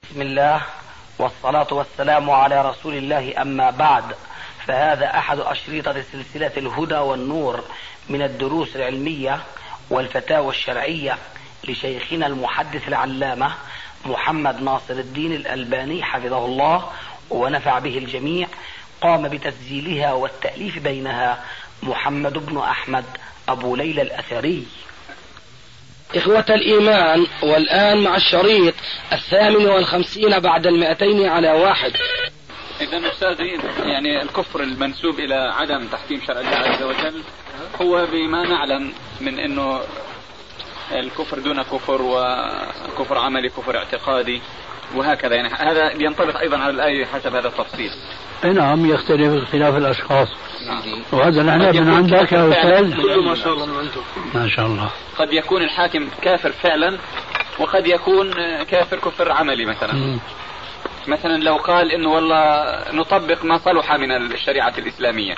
بسم الله والصلاة والسلام على رسول الله، أما بعد، فهذا أحد أشرطة سلسلة الهدى والنور من الدروس العلمية والفتاوى الشرعية لشيخنا المحدث العلامة محمد ناصر الدين الألباني حفظه الله ونفع به الجميع. قام بتسجيلها والتأليف بينها محمد بن أحمد أبو ليلى الأثري. إخوة الإيمان، والآن مع الشريط 58 بعد 200 على 1. إذا أستاذي، يعني الكفر المنسوب إلى عدم تحكيم شرع الله عز وجل هو بما نعلم من أنه الكفر دون كفر، وكفر عملي، كفر اعتقادي، وهكذا. يعني هذا ينطبق أيضا على الآية حسب هذا التفصيل. نعم، يختلف اختلاف الأشخاص. وهذا نحن من عندك يا أستاذ. ما شاء الله من عندكم. ما شاء الله. قد يكون الحاكم كافر فعلا، وقد يكون كافر كفر عملي. مثلا لو قال إنه والله نطبق ما صلح من الشريعة الإسلامية،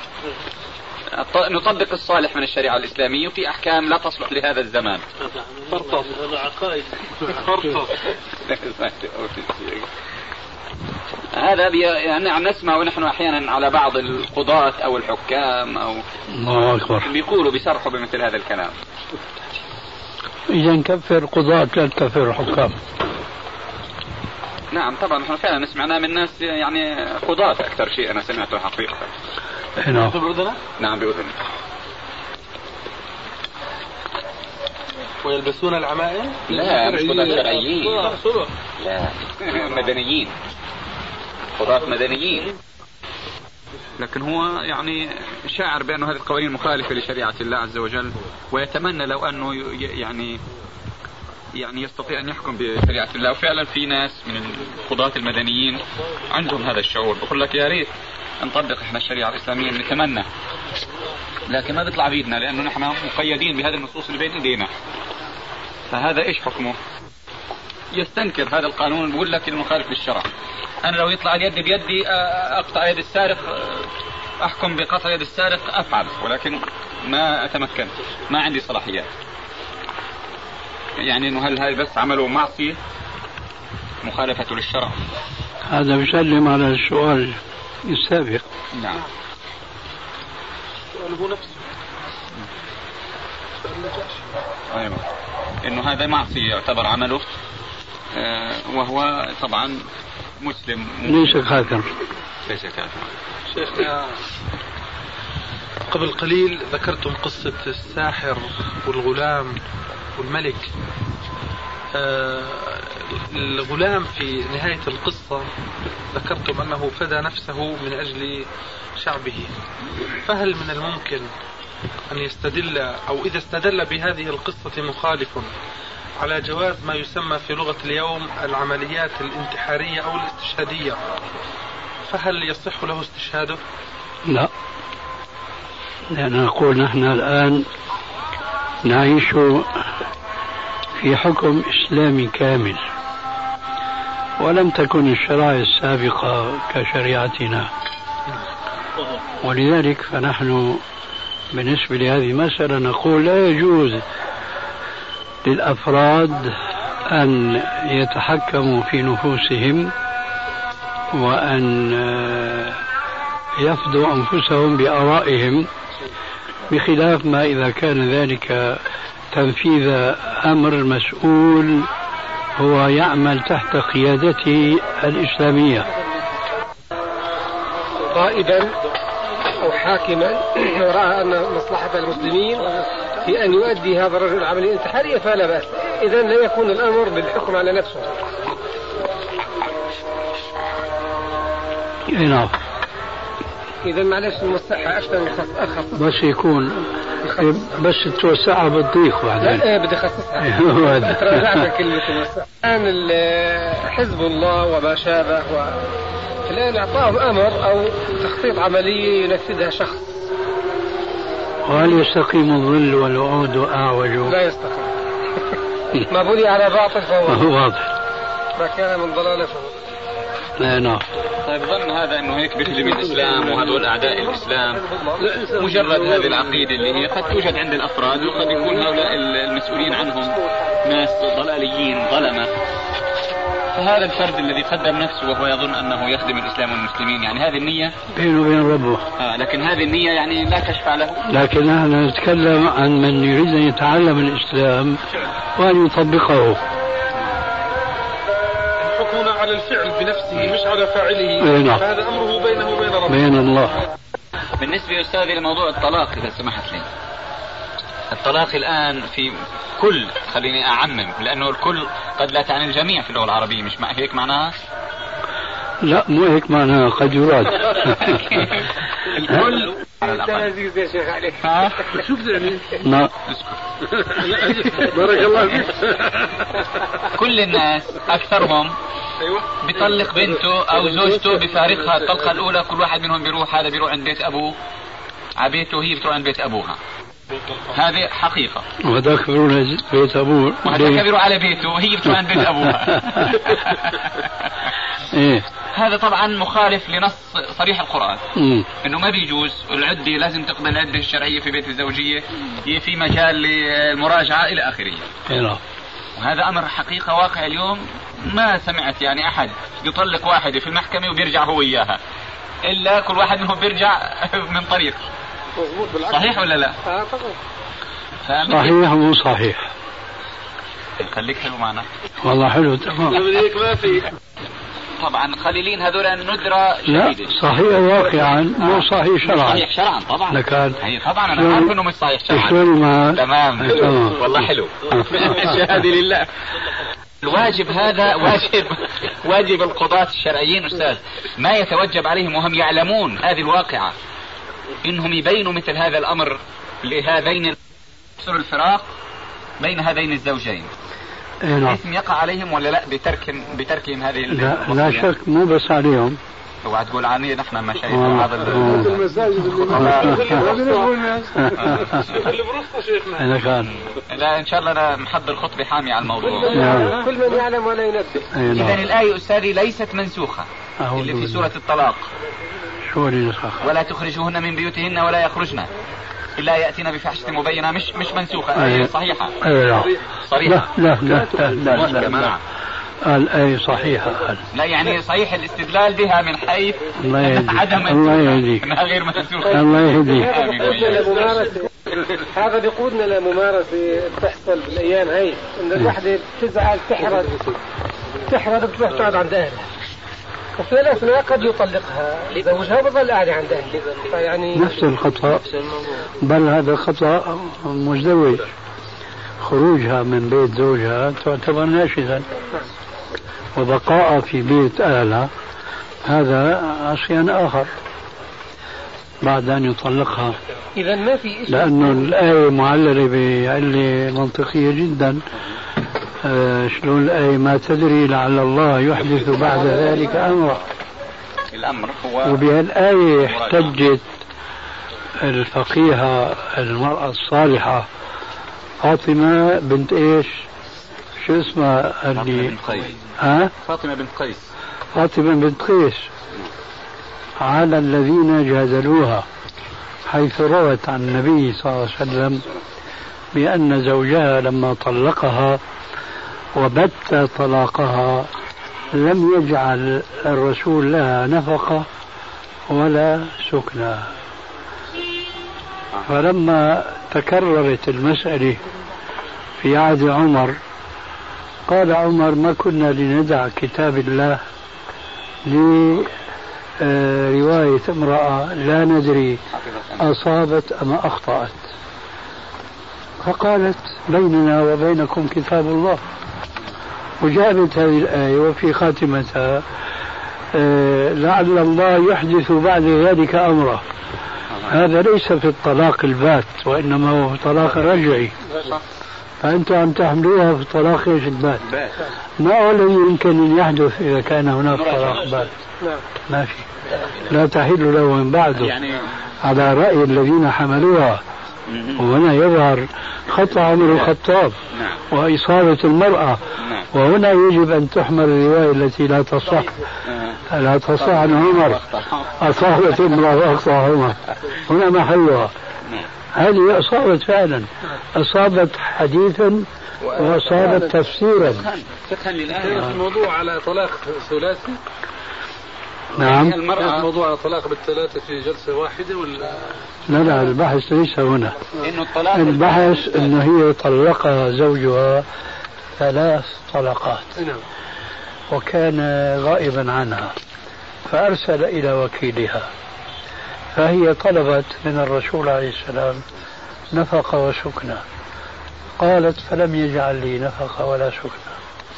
نطبق الصالح من الشريعة الإسلامية، وفي أحكام لا تصلح لهذا الزمان. فرطب هذا عقائد. فرطب. هذا يعني نسمع ونحن أحيانا على بعض القضاة أو الحكام أو الله أكبر بيقولوا بيصرحوا بمثل هذا الكلام. إذا نكفر قضاة لا نكفر حكام. نعم طبعا، نحن فعلا سمعنا من ناس يعني قضاة أكثر شيء أنا سمعته حقيقة. نعم نعم بأذن. ويلبسون العمائم؟ لا، مش قضاة شرعيين، لا مدنيين، قضاة مدنيين. لكن هو يعني شاعر بأنه هذه القوانين مخالفة لشريعة الله عز وجل، ويتمنى لو أنه يعني يستطيع أن يحكم بشريعة الله. وفعلا في ناس من القضاة المدنيين عندهم هذا الشعور، بقول لك يا ريت نطبق احنا الشريعة الإسلامية، نتمنى، لكن ما بيطلع بيدنا لأنه نحن مقيدين بهذه النصوص اللي بين إيدينا. فهذا إيش حكمه؟ يستنكر هذا القانون، بقول لك المخالف للشرع. أنا لو يطلع اليد بيدي أقطع يد السارق، أحكم بقطع يد السارق، أفعل، ولكن ما أتمكن، ما عندي صلاحيات. يعني إنه هل هاي بس عملوا معصية مخالفة للشرع؟ هذا بيسلم على السؤال السابق. نعم. سؤاله نفسه. أيوة. إنه هذا معصية يعتبر عمله، وهو طبعا مسلم. ليس كافر. ليس كافر. شيخنا، قبل قليل ذكرتم قصة الساحر والغلام والملك. الغلام في نهاية القصة ذكرتم أنه فدى نفسه من أجل شعبه، فهل من الممكن أن يستدل، أو إذا استدل بهذه القصة مخالف، على جواز ما يسمى في لغة اليوم العمليات الانتحارية أو الاستشهادية، فهل يصح له استشهاده؟ لا، لأن نقول نحن الآن نعيش في حكم إسلامي كامل، ولم تكن الشرائع السابقة كشريعتنا، ولذلك فنحن بالنسبة لهذه المسألة نقول لا يجوز للأفراد أن يتحكموا في نفوسهم وأن يفدوا أنفسهم بآرائهم، بخلاف ما إذا كان ذلك تنفيذ أمر مسؤول هو يعمل تحت قيادته الإسلامية. قائدا أو حاكما رأى أن مصلحة المسلمين في أن يؤدي هذا الرجل العملية الانتحارية فلا بأس، إذن لا يكون الأمر بالحكم على نفسه. نعم. إذن معلش المصحة أكثر أخص، بس يكون بس توسعها بالضيق بعدين. لا بدي أخصصها. تراجعت كلمة المصحة. الآن حزب الله وما شابه، الآن أعطاهم أمر أو تخطيط عملية ينفذها شخص. وهل يستقيم الظل والوعود أعوج؟ لا يستقيم. ما بني على باطل فهو واضح. ما كان من ضلالة فهو. لا نعم. طيب ظن هذا انه هيك بيخدم الاسلام وهذول اعداء الاسلام، مجرد هذه العقيده اللي هي قد توجد عند الافراد، وقد يكون هؤلاء المسؤولين عنهم ناس ضلاليين ظلمه، فهذا الفرد الذي قدم نفسه وهو يظن أنه يخدم الإسلام والمسلمين، يعني هذه النية بينه وبين ربه. لكن هذه النية يعني لا تشفع له. لكن نحن نتكلم عن من يريد أن يتعلم الإسلام وأن يطبقه. حكمنا على الفعل بنفسه مش على فاعله. هذا أمره بينه وبين ربه. بين الله. بالنسبة يا أستاذي لموضوع الطلاق إذا سمحت لي، الطلاق الآن في كل، خليني أعمم لأنه الكل قد لا تعني الجميع في اللغة العربية، مش هيك معناها؟ لا مو هيك معناها، قد يراد. الكل عزيز يا شيخ عليك. شو بتعني؟ لا بارك الله فيك. كل الناس أكثرهم بيطلق بنته أو زوجته بفارقها الطلقة الأولى، كل واحد منهم بيروح، هذا بيروح عند بيت أبوه عبيته، وهي بتروح عند بيت أبوها. هذه حقيقة. وهذاك بيروح بيت أبوه، وهذاك بيروح على بيته وهي بتروح عند بيت أبوها. إيه. هذا طبعا مخالف لنص صريح القرآن انه ما بيجوز، العدة لازم تقبل العدة الشرعية في بيت الزوجية، هي في مجال للمراجعة الى اخره. وهذا امر حقيقة واقع اليوم، ما سمعت يعني احد يطلق واحدة في المحكمة وبيرجع هو اياها، الا كل واحد منهم بيرجع من طريق. صحيح ولا لا؟ طبعا. صحيح مو صحيح؟ خليك حلو معنا. والله حلو تمام. ما في طبعا خليلين هذول ندرة جديدة. لا صحيح واقعا مو صحيح شرعا. صحيح شرعا طبعا. لكن طبعا انا عارف انه مش صحيح شرعا. تمام والله حلو. الشهادة لله. الواجب هذا واجب القضاة الشرعيين أستاذ، ما يتوجب عليهم وهم يعلمون هذه الواقعة، إنهم يبينوا مثل هذا الأمر لهذين الفراق بين هذين الزوجين. اسم يقع عليهم ولا لا بتركهم هذه؟ لا شك مو بس عليهم. اوعى تقول عني نحن مشايخ هذا المساجد اللي كان. لا ان شاء الله انا محضر خطبه حاميه على الموضوع. كل من يعلم ولا ينبه. اذا الايه استاذي ليست منسوخه اللي في سوره الطلاق. شو اللي نسخ؟ ولا تخرجوهن من بيوتهن ولا يخرجن إلا يأتينا بفحشة مبينة، مش منسوخة، آية صحيحة. صريحة. لا الآية صحيحة. لا يعني صحيح الاستدلال بها من حيث عدم أنها غير منسوخة. الله يهديك. هذا بيقودنا لممارسة بتحصل بالأيام هاي، إن الوحدة بتزعل تحرد بتروح تقعد عند أهلها، وفي الأثناء قد يطلقها زوجها وبظل قاعدة عند أهلها. فيعني نفس الخطأ، بل هذا الخطأ مزدوج. خروجها من بيت زوجها تعتبر ناشزا، وبقاء في بيت أهلها هذا عصيان آخر بعد أن يطلقها. إذا ما في إشي، لأنه الآية معللة بعلة منطقية جدا. شلون الآية؟ ما تدري لعل الله يحدث بعد ذلك أمرا. الأمر هو، وبهالآية احتجت الفقيهة المرأة الصالحة فاطمة بنت ايش؟ شو اسمها؟ اللي فاطمة بنت قيس على الذين جادلوها، حيث روت عن النبي صلى الله عليه وسلم بأن زوجها لما طلقها وبت طلاقها لم يجعل الرسول لها نفقة ولا سكنى. فلما تكررت المسألة في عهد عمر قال عمر: ما كنا لندع كتاب الله لرواية امرأة لا ندري أصابت أم أخطأت، فقالت: بيننا وبينكم كتاب الله. وجاءت هذه الآية وفي خاتمتها: لعل الله يحدث بعد ذلك أمره. هذا ليس في الطلاق البات، وإنما هو في الطلاق الرجعي. فأنتم عم تحملوها في الطلاق ايش البات. ما هو الذي يمكن أن يحدث إذا كان هناك طلاق بات؟ ما في، لا تحل له من بعده على رأي الذين حملوها. وهنا يظهر خطأ عمر الخطاب وإصابة المرأة، وهنا يجب أن تحمل الرواية التي لا تصح عن عمر: أصابت امرأة وأخطأ عمر. هنا محلها. هذه أصابت فعلا، أصابت حديثا وأصابت تفسيرا. فتحا للآية. الموضوع على طلاق ثلاثي. نعم. الموضوع على طلاق بالثلاثة في جلسة واحدة ولا؟ لا البحث ليس هنا. البحث أنه هي طلقها زوجها 3 طلقات وكان غائبا عنها فأرسل إلى وكيلها، فهي طلبت من الرسول عليه السلام نفقة وسكنة، قالت فلم يجعل لي نفقة ولا سكنة.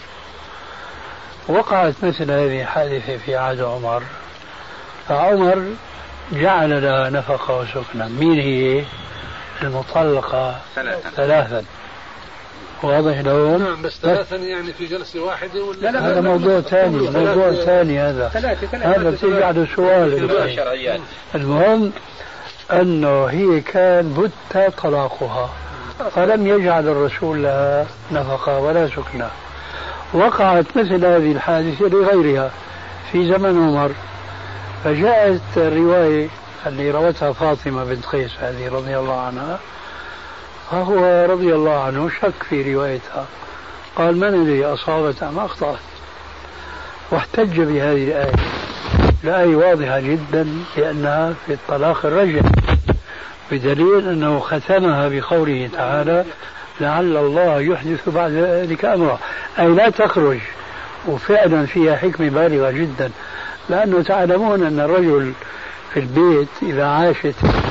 وقعت مثل هذه الحادثة في عهد عمر، فعمر جعل لها نفقة وسكنة. مين هي؟ المطلقة 3. واضح لهم؟ نعم، بس 3 يعني في جلسة واحدة ولا؟ لا هذا موضوع ثاني، موضوع ثاني هذا بتيجي على سؤال. المهم أنه هي كان بت طلاقها فلم يجعل الرسول لها نفقة ولا سكنة. وقعت مثل هذه الحادثة لغيرها في زمن عمر، فجاءت الرواية اللي روتها فاطمة بنت قيس هذه رضي الله عنها، فهو رضي الله عنه شك في روايتها، قال من الذي أصابت أم أخطأت؟ واحتج بهذه الآية. الآية واضحة جدا لأنها في الطلاق الرجعي، بدليل أنه ختمها بقوله تعالى لعل الله يحدث بعد ذلك أمرا، أي لا تخرج. وفعلا فيها حكمة بالغة جدا، لأنه تعلمون أن الرجل في البيت إذا عاشت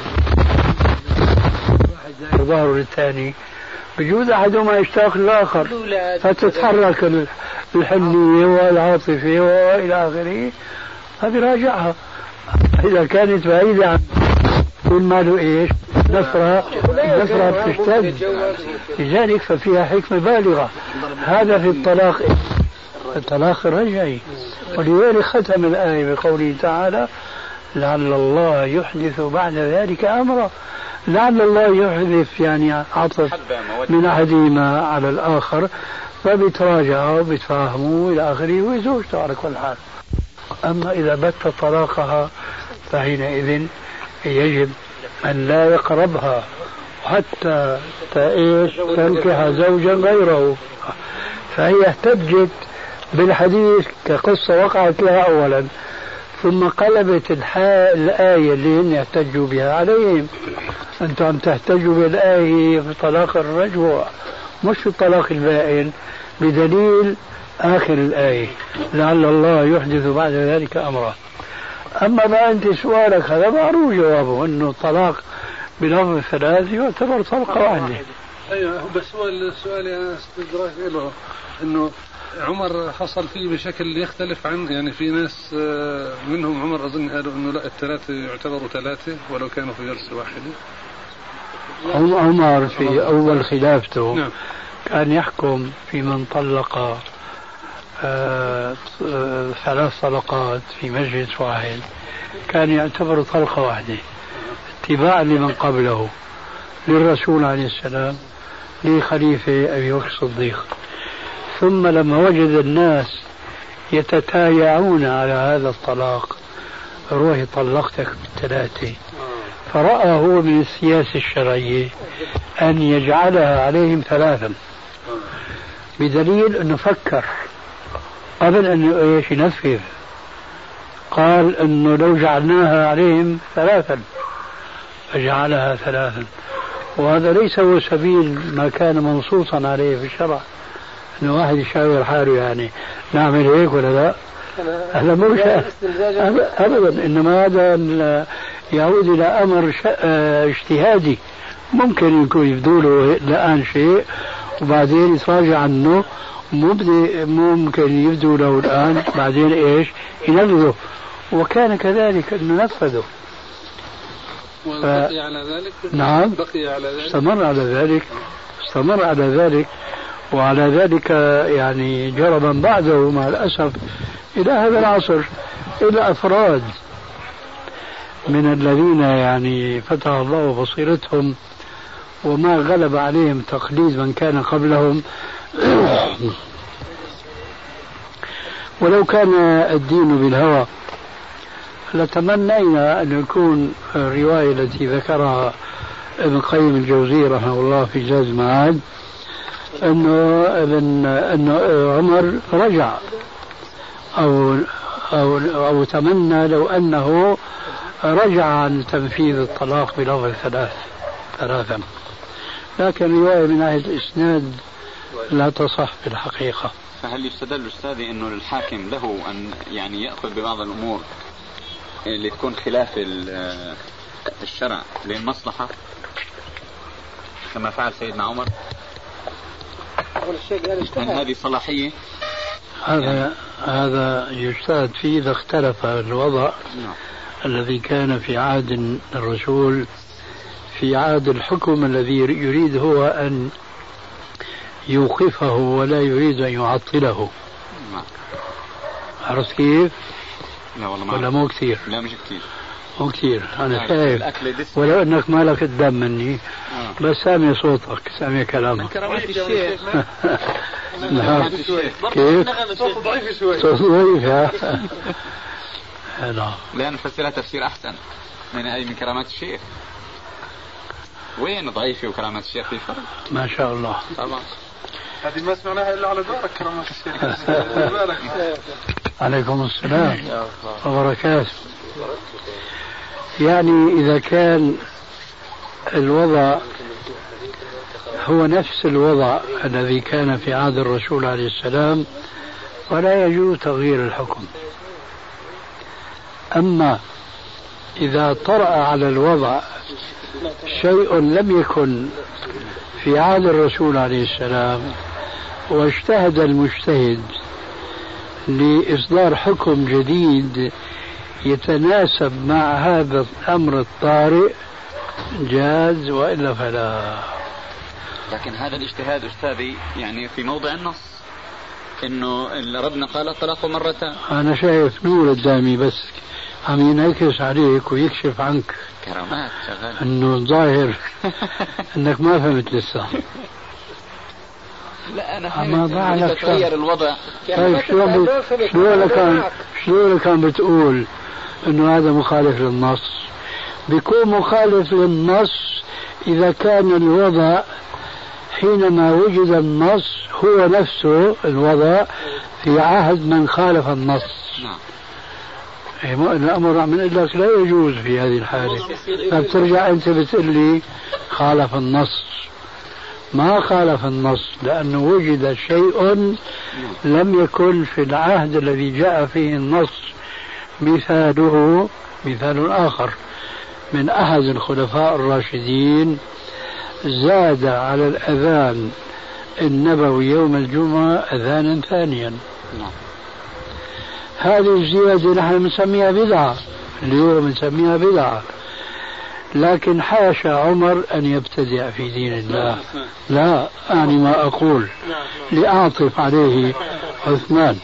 واحد ظهره للثاني بجوز أحدهما يشتاق للآخر فتتحرك الحنية والعاطفة وإلى آخره، هذه راجعها. إذا كانت بعيدة عن كل ماله إيش نفرة بتشتد، لذلك ففيها حكمة بالغة. هذا في الطلاق الرجعي، ولذلك ختم الآية بقوله تعالى لعل الله يحدث بعد ذلك أمرا. لعل الله يحدث يعني عطف من أحدهما على الآخر، فبيتراجعوا وبيتفاهموا إلى آخره ويزوجته على كل حال. أما إذا بت طلاقها فحينئذ يجب أن لا يقربها حتى تنكح زوجا غيره. فهي احتجت بالحديث كقصة وقعت لها أولا، ثم قلبت الآية اللي هن يحتجوا بها عليهم. أنتم عم تحتجوا بالآية في طلاق الرجوع مش في الطلاق البائن، بدليل آخر الآية لعل الله يحدث بعد ذلك أمرا. أما ما أنت سؤالك هذا معروف جوابه، أنه الطلاق بلفظ 3 يعتبر طلقة واحدة. أيوة، بس هو السؤال يا استدراك له أنه عمر حصل فيه بشكل يختلف عن يعني في ناس منهم عمر أظن قالوا أنه لا 3 يعتبروا 3 ولو كانوا في جلسة واحدة. عمر في أول خلافته نعم. كان يحكم في من طلق 3 طلقات في مجلس واحد، كان يعتبر طلقة واحدة اتباعا لمن قبله، للرسول عليه السلام، لخليفة أبي بكر الصديق. ثم لما وجد الناس يتتايعون على هذا الطلاق، روحي طلقتك ب3، فرأى هو من السياسة الشرعية أن يجعلها عليهم 3، بدليل أنه فكر قبل أن ينفذ، قال أنه لو جعلناها عليهم 3 فجعلها 3، وهذا ليس هو سبيل ما كان منصوصا عليه في الشرع، أنه واحد يشاور حاله يعني نعمل هيك ولا لا. هذا مو أبدا، إنما هذا يعود إلى أمر اجتهادي، ممكن يكون يبدوله الآن شيء وبعدين يتراجع عنه، ممكن يبدو له الآن بعدين ينفذه، وكان كذلك أنه نفذه. بقي على ذلك. نعم، بقي على ذلك، استمر على ذلك وعلى ذلك يعني جرى من بعده مع الأسف إلى هذا العصر، إلى أفراد من الذين يعني فتح الله بصيرتهم وما غلب عليهم تقليد من كان قبلهم. ولو كان الدين بالهوى لتمنينا أن يكون الرواية التي ذكرها ابن قيم الجوزي رحمه الله في زاد المعاد أنه عمر رجع أو تمنى لو أنه رجع عن تنفيذ الطلاق بلفظ ثلاثا، لكن رواية من ناحية الإسناد لا تصح في الحقيقة. فهل يستدل أستاذي أنه الحاكم له أن يعني يأخذ ببعض الأمور اللي تكون خلاف الشرع للمصلحة كما فعل سيدنا عمر؟ هل هذه صلاحية؟ هذا يجتهد فيه إذا اختلف الوضع الذي كان في عهد الرسول في عهد الحكم الذي يريد هو أن يوقفه ولا يريد أن يعطله. عرفت كيف؟ لا والله ولا مو كثير؟ لا مش كثير، مو كثير. أنا شايف ولو أنك مالك قدام مني بس سامع صوتك سامع كلامك. كرامات الشيخ نعم. كيف؟ صوت ضعيف شوي. صوت ضعيف يا لا نفسرها تفسير أحسن من كرامات الشيخ. وين ضعيفة وكرامات الشيخ في فرق؟ ما شاء الله. طبعا هذه ما سمعناها إلا على دارك كرامات الشيخ. عليكم السلام وبركاته. يعني إذا كان الوضع هو نفس الوضع الذي كان في عهد الرسول عليه السلام فلا يجوز تغيير الحكم. أما إذا طرأ على الوضع شيء لم يكن في عهد الرسول عليه السلام واجتهد المجتهد لإصدار حكم جديد يتناسب مع هذا الأمر الطارئ جاز، وإلا فلا. لكن هذا الاجتهاد أستاذي يعني في موضع النص إنه ربنا قال الطلاق مرتان. أنا شايف نور قدامي بس عم ينعكس عليك ويكشف عنك كرامات شغال إنه ظاهر إنك ما فهمت لسه. لا أنا فهمت تغير الوضع. طيب شلون كان بتقول إنه هذا مخالف للنص؟ بيكون مخالف للنص إذا كان الوضع حينما وجد النص هو نفسه الوضع في عهد من خالف النص. الأمر عم نقول لك لا يجوز في هذه الحالة، فبترجع أنت بتقول لي خالف النص. ما خالف النص لأنه وجد شيء لم يكن في العهد الذي جاء فيه النص. مثاله مثال آخر من أحد الخلفاء الراشدين زاد على الأذان النبوي يوم الجمعة أذانا ثانيا. هذه الزيادة نحن نسميها بدعة، اليوم نسميها بدعة، لكن حاشا عمر أن يبتدع في دين الله. لا أعني ما أقول لأعطف عليه عثمان.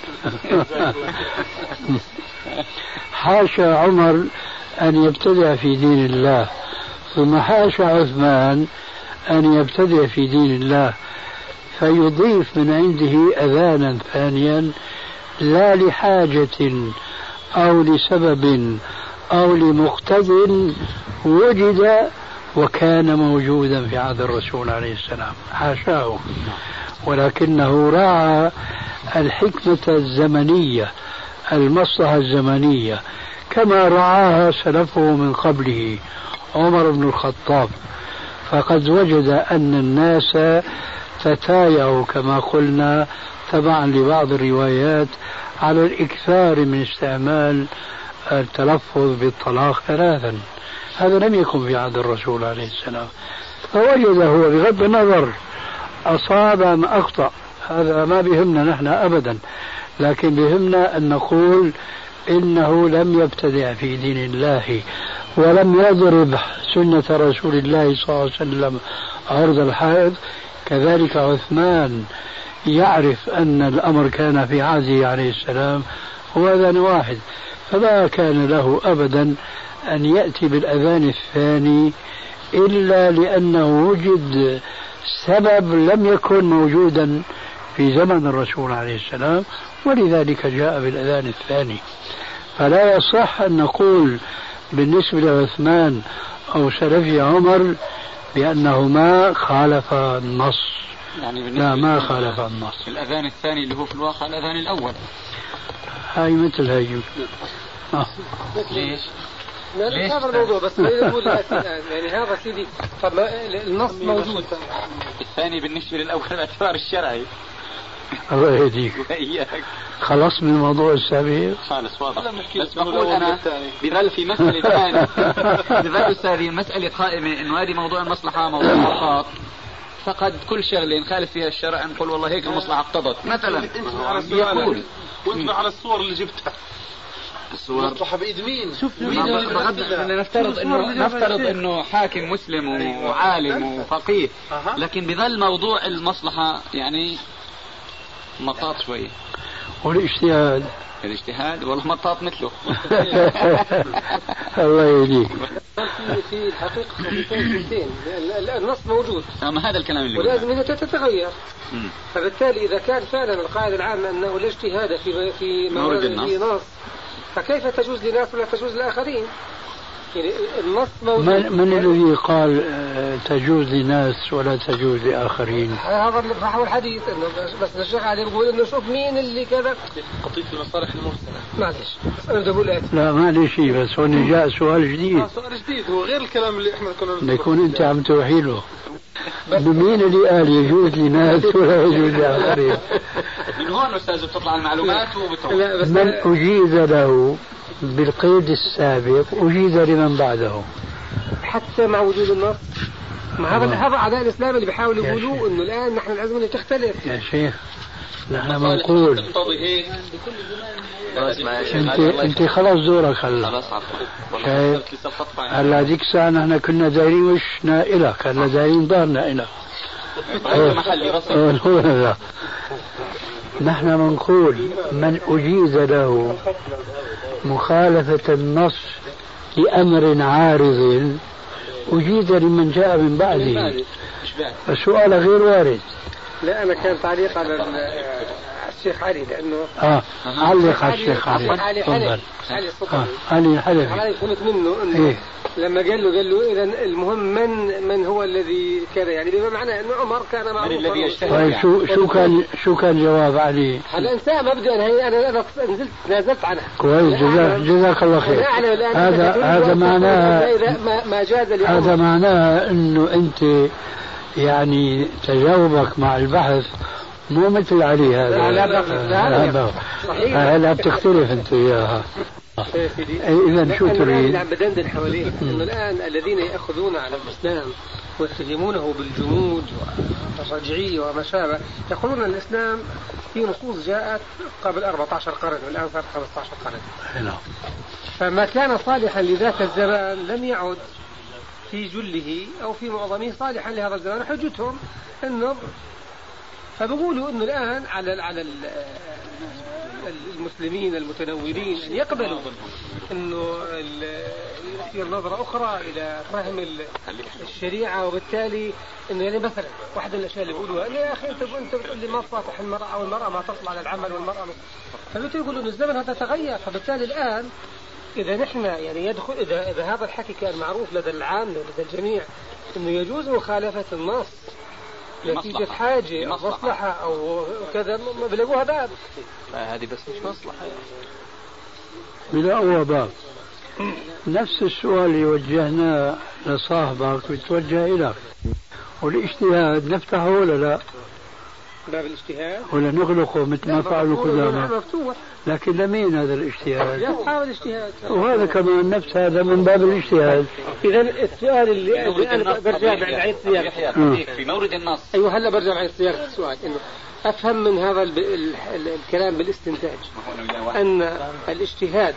حاشا عمر أن يبتدع في دين الله، ثم حاشا عثمان أن يبتدع في دين الله فيضيف من عنده أذانا ثانيا لا لحاجة أو لسبب أو لمقتض وجد وكان موجودا في عهد الرسول عليه السلام، حاشاه، ولكنه راعى الحكمة الزمنية المصلحة الزمنية كما رعاها سلفه من قبله عمر بن الخطاب. فقد وجد أن الناس تتايعوا كما قلنا تبعا لبعض الروايات على الإكثار من استعمال التلفظ بالطلاق ثلاثا. هذا لم يكن في عهد الرسول عليه السلام، فوجد هو بغض النظر أصاب أم أخطأ، هذا ما بهمنا نحن أبدا، لكن بهمنا أن نقول إنه لم يبتدع في دين الله ولم يضرب سنة رسول الله صلى الله عليه وسلم عرض الحائط. كذلك عثمان يعرف أن الأمر كان في عهده عليه السلام هو أذان واحد، فما كان له أبدا أن يأتي بالأذان الثاني إلا لأنه وجد سبب لم يكن موجودا في زمن الرسول عليه السلام، ولذلك جاء بالأذان الثاني. فلا يصح أن نقول بالنسبة لعثمان أو سلفي عمر بأنه ما خالف النص. يعني لا ما خالف النص. الأذان الثاني اللي هو في الواقع الأذان الأول. هاي مثل هاي. ليش؟ ليش هذا الموضوع بس ما يقول يعني هذا سيدي. طب النص موجود. الثاني بالنسبة للأول باعتبار الشرعي. الله يهديك. خلص من الموضوع السابق. خالص واضح. بس بقول أنا بظل في مسألة ثانية بظل هذه المسألة قائمة إنه هذه موضوع المصلحة موضوع الخاط. فقد كل شغلة نخالف فيها الشرع نقول والله هيك المصلحة اقتضت مثلا. يقول وانتبه على الصور اللي جبتها. الصور مصلحة بإيد مين؟ شوف نفترض انه حاكم مسلم وعالم وفقيه، لكن بظل موضوع المصلحة يعني مطاط شوية. والاجتهاد والله مطاط مثله. الله يهديك. في الحقيقة خطيتين. النص موجود. أما هذا الكلام اللي ولازم أنها تتغير. فبالتالي إذا كان فعلا القاعدة العامة أنه لا اجتهاد في مورد النص، فكيف تجوز لناس ولا تجوز لآخرين؟ يعني النص موجود. من الذي قال تجوز لناس ولا تجوز لآخرين؟ هذا اللي هو الحديث انه بس الشيخ علي بيقول انه شوف مين اللي كذا. قضية المصالح المرسلة. معلش بس انا بدي اقول لا معلش بس هون جاء سؤال جديد. سؤال جديد هو غير الكلام اللي احنا كنا يكون انت عم توحي له. مين اللي قال يجوز لناس ولا يجوز لآخرين؟ من هون أستاذ بتطلع المعلومات وبتروح. من أجيز له بالقيد السابق أجيز لمن بعده حتى مع وجود النص. هذا أعداء الإسلام اللي بيحاولوا يقولوا إنه الآن نحن الأزمنة تختلف. يا شيخ نحن بنقول انت خلاص دورك هلا. هلا هذيك الساعة نحن كنا دايرين وشنا إلك، هلا دايرين ظهرنا إلك. نحن بنقول من أجيز له مخالفة النص لأمر عارض أجيز لمن جاء من بعده. السؤال غير وارد. لا أنا كان تعليق على الشيخ علي لأنه علق على الشيخ علي. علي الحلفي فهمت منه إنه لما قال له إذا المهم من هو الذي كذا، يعني بما معنى أنه عمر كان معروفا. طيب شو كان جواب علي؟ هلا انسى مبدأ أنا نزلت نازلت عنها. كويس جزاك الله خير. هذا معناه إنه أنت يعني تجاوبك مع البحث مو مثل علي هذا. لا بتختلف انت وياها. اذا شو تريد؟ عم بدندن حواليه انه الان الذين ياخذون على الاسلام ويتهمونه بالجمود والرجعيه وما شابه يقولون ان الاسلام في نصوص جاءت قبل 14 قرن والان صار 15 قرن. فما كان صالحا لذاك الزمان لم يعد في جله او في معظمه صالحا لهذا الزمان. حجتهم انه فبقولوا انه الان على المسلمين المتنورين ان يقبلوا انه يصير نظره اخرى الى فهم الشريعه، وبالتالي انه يعني مثلا واحد من الاشياء اللي بيقولوها يا اخي انت بتقول لي ما تصافح المراه والمراه ما تصل على العمل والمراه فبيقولوا انه الزمن هذا تغير. فبالتالي الان اذا نحن يعني يدخل اذا هذا الحكي كان معروف لدى العام لدى الجميع انه يجوز مخالفه النص نتيجة حاجة أو مصلحة أو كذا ما بلاقوها باب. هذه بس مش مصلحة بلاقوها باب. نفس السؤال اللي وجهناه لصاحبك بيتوجه إليك. والاجتهاد نفتحه ولا لا؟ باب الاجتهاد ولا نغلقه مثل ما فعلوا قدامى؟ لكن لمين هذا الاجتهاد؟ أصحاب الاجتهاد. وهذا كمان نفس هذا من باب الاجتهاد. إذا السؤال اللي أنا برجع بعيد صياغة في مورد النص. أيوه هلا برجع بعيد صياغة السؤال إنه أفهم من هذا الكلام بالاستنتاج أن الاجتهاد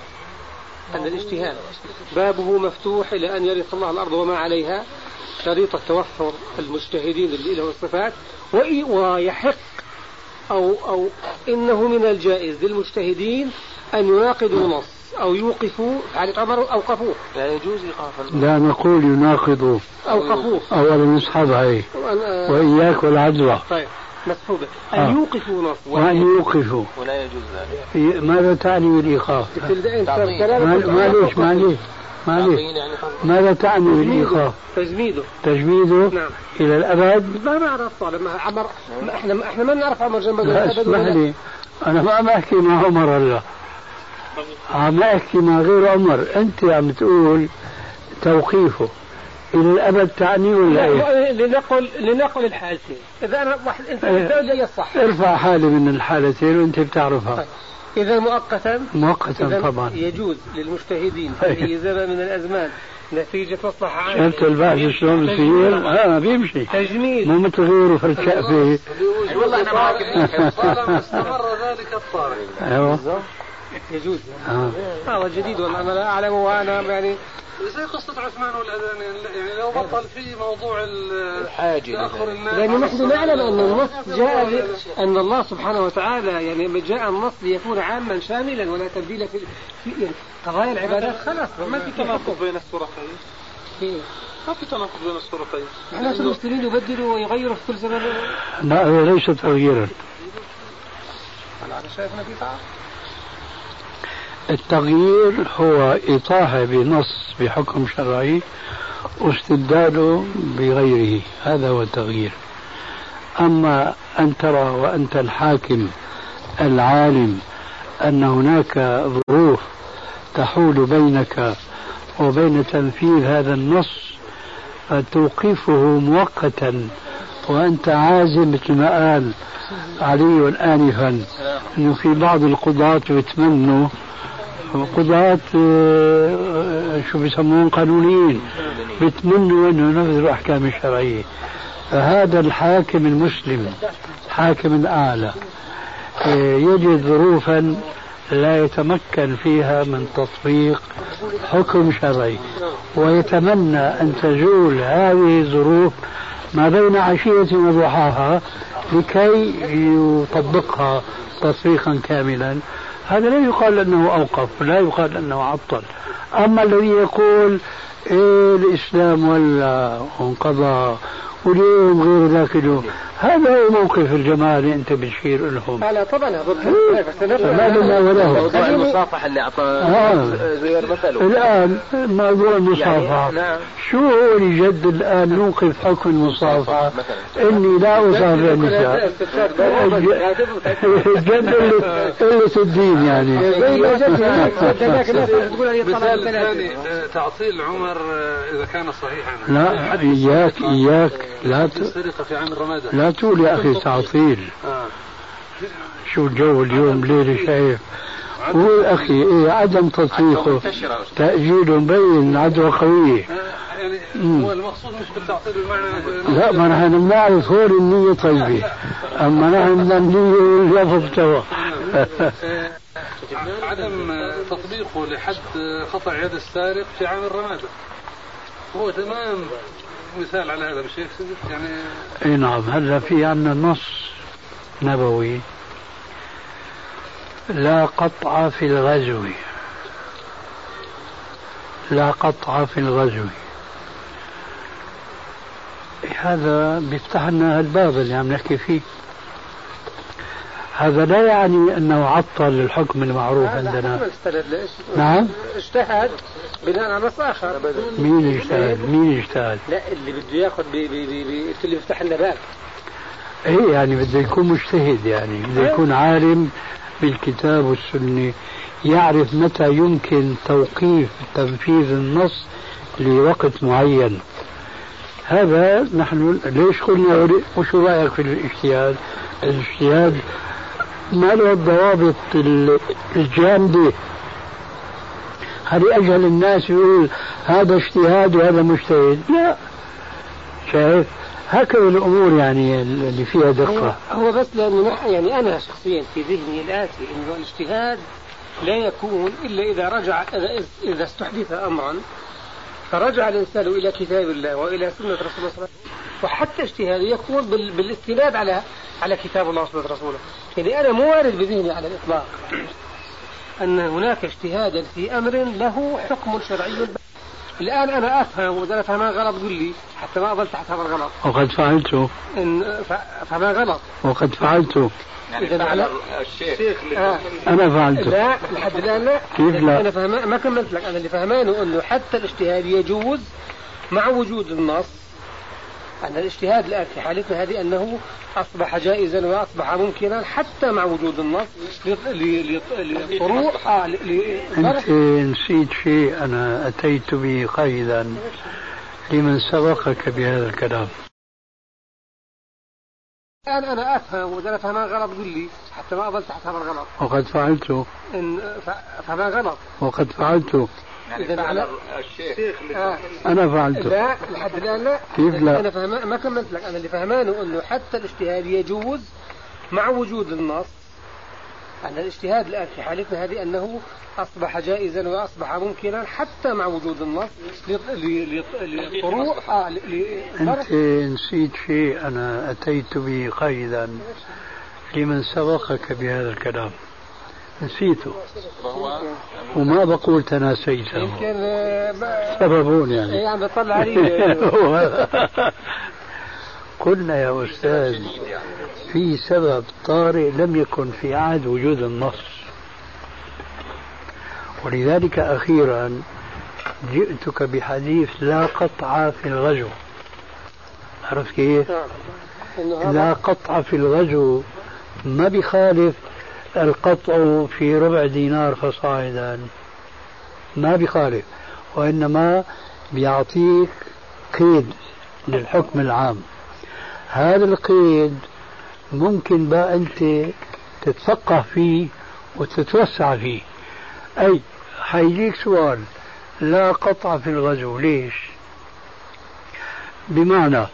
بابه مفتوح إلى أن يرث الله الأرض وما عليها شريط التوفر المجتهدين اللي لهم الصفات، ويحق أو إنه من الجائز للمجتهدين أن يناقضوا نص أو يوقفوا على عمر أوقفوه. لا يجوز إيقافا. لا نقول يناقضوا أوقفوه أولا نسحبها وإياك والعدوى. طيب مسحوبة أن يوقفوا نص وأن يوقفوا ولا يجوز ذلك. ماذا تعني بالإيقاف؟ معليش ماذا تعني بالإيقاف؟ تجميده نعم. إلى الأبد. ما نعرف طالما عمر، احنا ما نعرف عمر جنب الأبد. اسمح لي، أنا ما عم أحكي مع عمر هلا، عم أحكي مع غير عمر. أنت عم تقول توقيفه إلى الأبد تعني ولا إيه؟ لنقل الحالتين. إذا أنا واحد أنت بتقول لي الصح، ارفع حالي من الحالتين وأنت بتعرفها. طيب. إذا مؤقتا طبعا يجوز للمجتهدين في زمن من الأزمان نتيجة مصلحة عامة. شفت البحث شلون بصير؟ بيمشي تجميد مو مثل غيره في الكأفة. والله أنا معك طالما استمر ذلك الطارئ. أيوه يجوز. هذا جديد والله أنا لا أعلم، وأنا يعني زي قصة عثمان والأذان، يعني لو بطل في موضوع الحاجة، لأن نحن نعلم أن النص جاء أن الله سبحانه وتعالى يعني جاء النص ليكون عاما شاملا ولا تبديل في يعني قضايا العبادات. خلاص ما في تناقض بين السورتين. ما في تناقض بين السورتين. نحن المسلمين يبدلوا ويغيروا في كل زمان. لا هذا ليس تغييرا. أنا شايفنا في تعارض. التغيير هو إطاحة بنص بحكم شرعي واستبداله بغيره، هذا هو التغيير. أما أن ترى وأنت الحاكم العالم أن هناك ظروف تحول بينك وبين تنفيذ هذا النص فتوقفه مؤقتا، وأنت عازم مثل ما قال علي آنفا أنه في بعض القضاة يتمنوا، قضاة شو بيسمون قانونيين، بيتمنوا أنه ينفذوا الأحكام الشرعية. فهذا الحاكم المسلم حاكم الأعلى يجد ظروفا لا يتمكن فيها من تطبيق حكم شرعي، ويتمنى أن تزول هذه الظروف ما بين عشية وضحاها لكي يطبقها تطبيقا كاملا. هذا لا يقال أنه أوقف، لا يقال أنه عطل. أما الذي يقول إيه الإسلام ولا انقضى واليوم غير ذاك اليوم، هذا هو موقف الجماعة اللي أنت بتشير لهم. لا طبعا ما لنا وله. موضوع المصافحة اللي أعطاه زير مثله الآن موضوع المصافحة يعني شو هو اللي جد الآن نوقف حكم المصافحة؟ إني لا أصافح النساء جد قلة الدين يعني. مثال ثاني تعطيل عمر إذا كان صحيحا. لا إياك لا السرقة في عام الرمادة. لا تقول يا أخي تعطيل. شو الجو اليوم ليلة شايف. قول أخي إيه عدم تطبيقه تأجيل مبين عدوى قوية. يعني هو المقصود مش بالتعطيل بمعنى لا، ما نحن بنعرف هون النية طيبة، أما نحن بدنا النية واللفظ سوا. عدم تطبيقه لحد قطع يد السارق في عام الرمادة هو تمام مثال على هذا بشيء يعني. اي نعم. هلا في عندنا نص نبوي لا قطع في الغزو، لا قطع في الغزو. هذا بيفتح لنا الباب اللي عم نحكي فيه. هذا لا يعني أنه عطل الحكم المعروف عندنا. نعم اجتهد بناء على نص آخر. مين اجتهد؟ لا اللي بده ياخذ اللي بيفتح لنا باب. ايه يعني بده يكون مجتهد، يعني بده يكون عالم بالكتاب والسنة، يعرف متى يمكن توقيف تنفيذ النص لوقت معين. هذا نحن ليش قلنا وشو رأيك في الاجتهاد؟ الاجتهاد ما له الضوابط الجامدة. هل أجهل الناس يقول هذا اجتهاد وهذا مجتهد؟ لا، شايف هكذا الأمور يعني اللي فيها دقة. هو بس لأنه يعني أنا شخصيا في ذهني الآتي إنه الاجتهاد لا يكون إلا إذا رجع، إذا استحدث أمرا فرجع الإنسان إلى كتاب الله وإلى سنة رسول الله صلى الله عليه وسلم، وحتى اجتهاده يكون بالاستناد على كتاب الله وسنة رسوله. يعني أنا مو وارد بذهني على الإطلاق أن هناك اجتهادا في أمر له حكم شرعي. الآن أنا أفهم وإذا أفهم غلط قل لي حتى ما أظل تحت هذا الغلط. وقد فعلته. فما غلط. وقد فعلته. يعني فعل الشيخ أنا فعلته. لا لحد الآن لا. كيف لا؟ أنا فهم ما كملت لك. أنا اللي فهمانه أنه حتى الاجتهاد يجوز مع وجود النص. أن الاجتهاد الآن في حالتنا هذه أنه أصبح جائزا وأصبح ممكنا حتى مع وجود النص لطروح أنت نسيت شيء أنا أتيت به قيدا لمن سبقك بهذا الكلام. أنا أفهم وإذا فهمان غلط قل لي حتى ما أظل تحت هذا الغلط. وقد فعلته. فما غلط. وقد فعلته. يعني فعل الشيخ أنا فعلته. لا لحد الآن لا. كيف لا؟ أنا ما كملت لك. أنا اللي فهمانه أنه حتى الاجتهاد يجوز مع وجود النص. أن الاجتهاد الآن في حالتنا هذه أنه أصبح جائزا وأصبح ممكنا حتى مع وجود النص لطروح أنت نسيت شيء أنا أتيت به قيدا لمن سبقك بهذا الكلام. نسيته وما بقول تناسيته. يمكن سببون يعني. عم بطلع عليه. قلنا يا أستاذ في سبب طارئ لم يكن في عهد وجود النص، ولذلك أخيرا جئتك بحديث لا قطع في الغزو. عرفت كيف؟ لا قطع في الغزو ما بيخالف القطع في ربع دينار فصاعدا، ما بيخالف، وإنما بيعطيك قيد للحكم العام. هذا القيد ممكن بقى أنت تتفقه فيه وتتوسع فيه. أي حيجيك سؤال لا قطع في الغزو ليش؟ بمعنى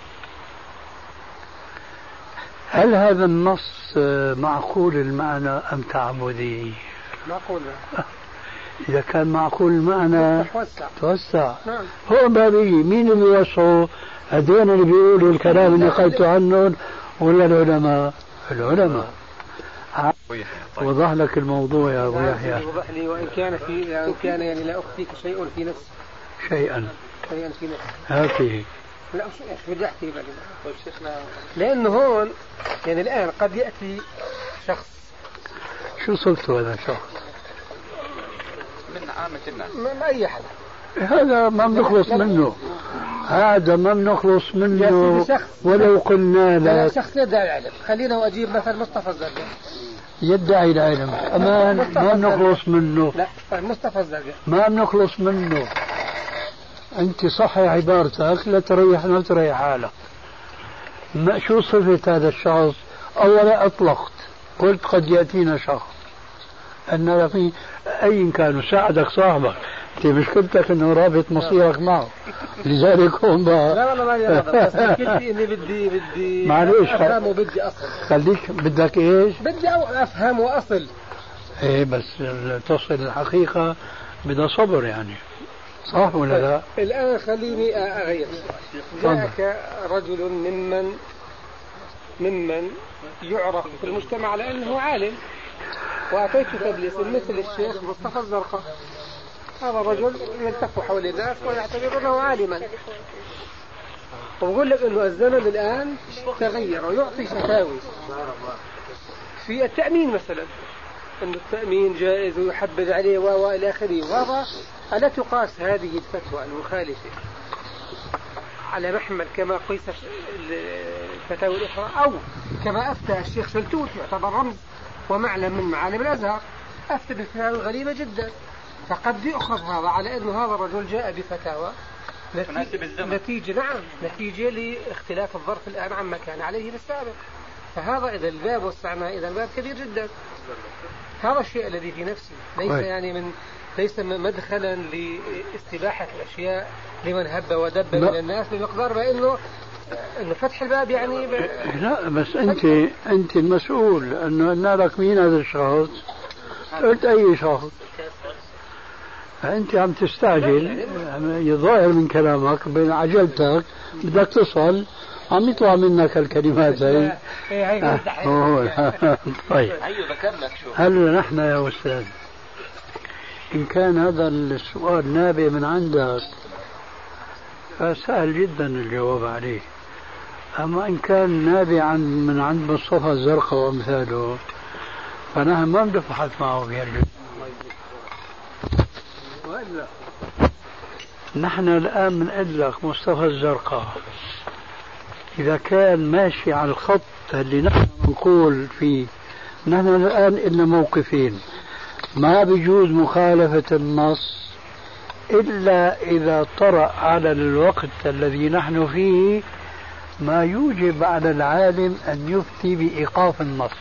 هل هذا النص معقول المعنى أم تعبدي؟ معقول. إذا كان معقول المعنى توسع. نعم. هو بابي مين اللي يوسعوا؟ هذين اللي بيقولوا الكلام اللي قلت عنهم ولا العلماء؟ العلماء. وضح لك الموضوع يا أبو يحيى. وضح لي وإن كان يعني لا أخفيك شيء في نفسي. شيئا في نفسي. هاته. لا شو بدي أحكي بقى. طيب شيخنا لأنه هون يعني الآن قد يأتي شخص. شو صرته هذا الشخص؟ من عامة الناس. ما أي حدا. هذا ما بنخلص منه. هذا ما بنخلص منه ولو قلنا لا لك. شخص يدعي العلم. خلينا وأجيب مثلا مصطفى الزرقاء. يدعي العلم أمان ما بنخلص منه. لا مصطفى الزرقاء ما بنخلص منه. أنت صحي عبارتك لا تريحنا وتريح حالك. شو صفة هذا الشخص؟ أولا أطلقت قلت قد يأتينا شخص أن في أي كان ساعدك صاحبك. أنت مشكلتك أنه رابط مصيرك معه. لذلك هم لا والله ما يرضى. بس مشكلتي إني بدي معليش أفهم وبدي أصل. خليك بدك إيش؟ بدي أفهم وأصل. إيه بس تصل الحقيقة بدها صبر يعني. صح ولا لا؟ الآن خليني أغير. جاءك رجل ممن يعرف في المجتمع على أنه عالم وأعطيتك بالاسم مثل الشيخ مصطفى الزرقاء. هذا الرجل يلتف حول الناس ويعتبرونه عالما، وأقول لك أنه الزمن الآن تغير ويعطي فتاوي في التأمين مثلا، أن التأمين جائز ويحبذ عليه وإلى آخره. وهذا ألا تقاس هذه الفتوى المخالفة على محمل كما قيس الفتاوى الأخرى، أو كما أفتى الشيخ شلتوت يعتبر رمز ومعلم من معالم الأزهر، أفتى بفتاوى غريبة جدا. فقد يؤخذ هذا على أن هذا الرجل جاء بفتاوى نتيجة لاختلاف الظرف الآن عما كان عليه بالسابق. فهذا إذا الباب وسعناه إذا الباب كبير جدا. هذا الشيء الذي في نفسي ليس مدخلا لاستباحة الأشياء لمن هب ودب من الناس بمقدار بأنه فتح الباب يعني لا بس أنت المسؤول أنه لك مين هذا الشخص. قلت أي شخص. أنت عم تستعجل، يظاهر من كلامك بين عجلتك بدك تصل عم يطلع منك الكلمات هاي. طيب هل نحن يا أستاذ إن كان هذا السؤال نابع من عندك فسهل جدا الجواب عليه. أما إن كان نابعا من عند مصطفى الزرقاء وأمثاله فنحن ما بنبحث معه في هالجزء. وإلا نحن الآن بنقول لك مصطفى الزرقاء إذا كان ماشي على الخط اللي نحن نقول فيه، نحن الآن إلنا موقفين: ما بيجوز مخالفة النص إلا إذا طرأ على الوقت الذي نحن فيه ما يوجب على العالم أن يفتي بإيقاف النص.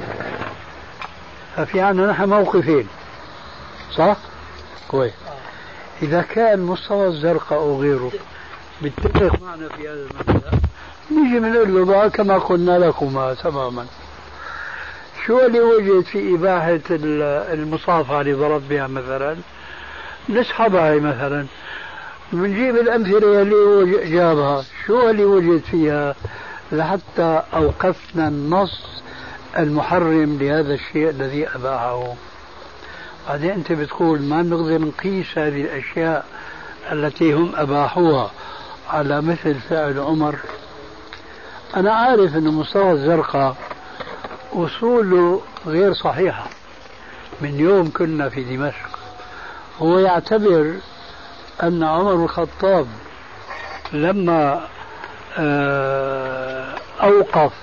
ففي عنا نحن موقفين، صح؟ كويس. إذا كان مصطفى الزرقاء أو غيره بيتفق معنا في هذا المبدأ، نيجي بنقول له بقى كما قلنا لكما تماما. شو اللي وجد في إباحة المصافحة اللي ضرب بها مثلا؟ نسحبها مثلا، بنجيب الأمثلة اللي جابها، شو اللي وجد فيها لحتى أوقفنا النص المحرم لهذا الشيء الذي أباحه. بعدين أنت بتقول ما نقدر نقيس هذه الأشياء التي هم أباحوها على مثل فعل عمر. أنا عارف أن مصطفى الزرقاء أصوله غير صحيحة. من يوم كنا في دمشق هو يعتبر أن عمر الخطاب لما أوقف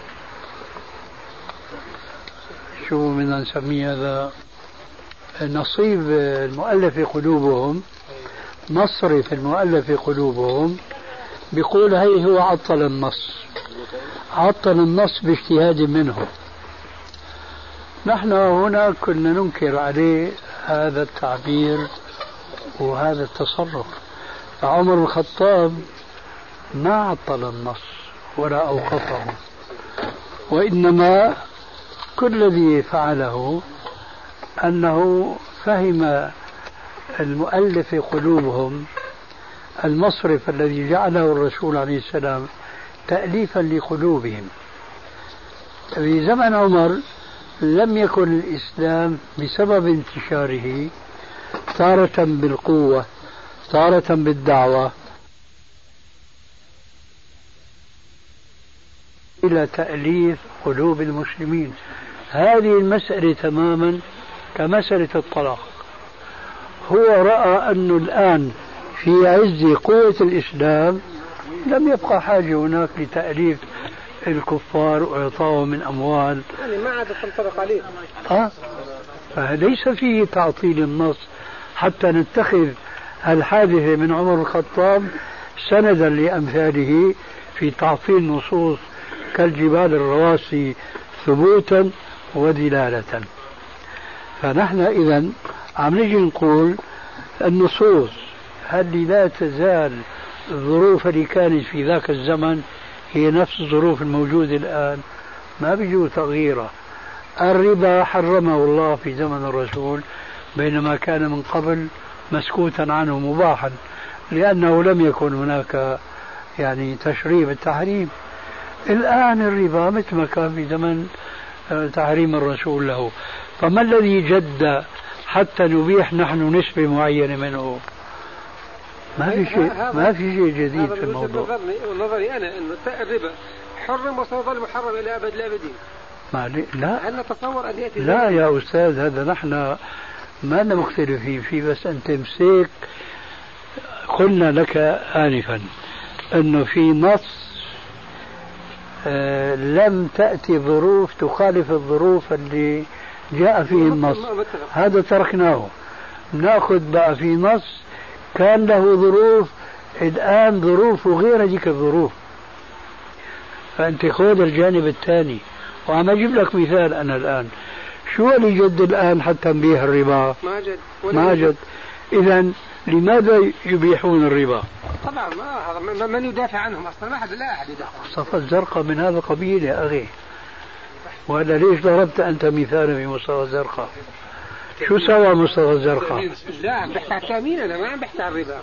شو بدنا نسميه هذا نصيب المؤلف في قلوبهم، مصرف المؤلف في قلوبهم، بيقول هي هو عطل النص باجتهاد منه. نحن هنا كنا ننكر عليه هذا التعبير وهذا التصرف. فعمر الخطاب ما عطل النص ولا أوقفه، وإنما كل الذي فعله أنه فهم المؤلف في قلوبهم المصرف الذي جعله الرسول عليه السلام تأليفا لقلوبهم. في زمن عمر لم يكن الإسلام بسبب انتشاره تارة بالقوة تارة بالدعوة إلى تأليف قلوب المسلمين. هذه المسألة تماما كمسألة الطلاق. هو رأى أنه الآن في عز قوة الإسلام لم يبقى حاجة هناك لتأليف الكفار وإعطائهم من أموال، يعني ما عاد تنطبق عليه. فليس فيه تعطيل النص حتى نتخذ الحادثة من عمر الخطاب سندا لأمثاله في تعطيل نصوص كالجبال الرواسي ثبوتا ودلالة. فنحن إذن عم نجي نقول النصوص هل لا تزال الظروف اللي كانت في ذاك الزمن هي نفس الظروف الموجودة الآن، ما بيجوز تغييرها. الربا حرمه الله في زمن الرسول بينما كان من قبل مسكوتا عنه مباحا، لأنه لم يكن هناك يعني تشريع بالتحريم. الآن الربا مثل ما كان في زمن تحريم الرسول له. فما الذي جد حتى نبيح نحن نسبة معينة منه؟ ما في شيء جديد في الموضوع. نظري أنا أنه الربا حرم وسيظل محرم إلى أبد الآبدين. لا هل نتصور أن يأتي لا يا أستاذ، هذا نحن ما مختلفين فيه، بس أنت مسيك. قلنا لك آنفا أنه في نص لم تأتي ظروف تخالف الظروف اللي جاء فيه النص، هذا تركناه. نأخذ بقى في نص كان له ظروف، الآن ظروفه غير ذيك الظروف، فأنت خذ الجانب الثاني. وعم أجيب لك مثال أنا الآن. شو اللي جد الآن حتى نبيح الربا؟ ما جد. إذن لماذا يبيحون الربا؟ طبعا هذا من يدافع عنهم أصلا، ما أحد يدافع. مصطفى الزرقاء من هذا القبيل يا أخي. ولا ليش ضربت أنت مثالا في مصطفى الزرقاء؟ شو سوى مصطفى الزرقاء؟ لا عم بحث عن التأمين، أنا ما عم بحث عن الربا.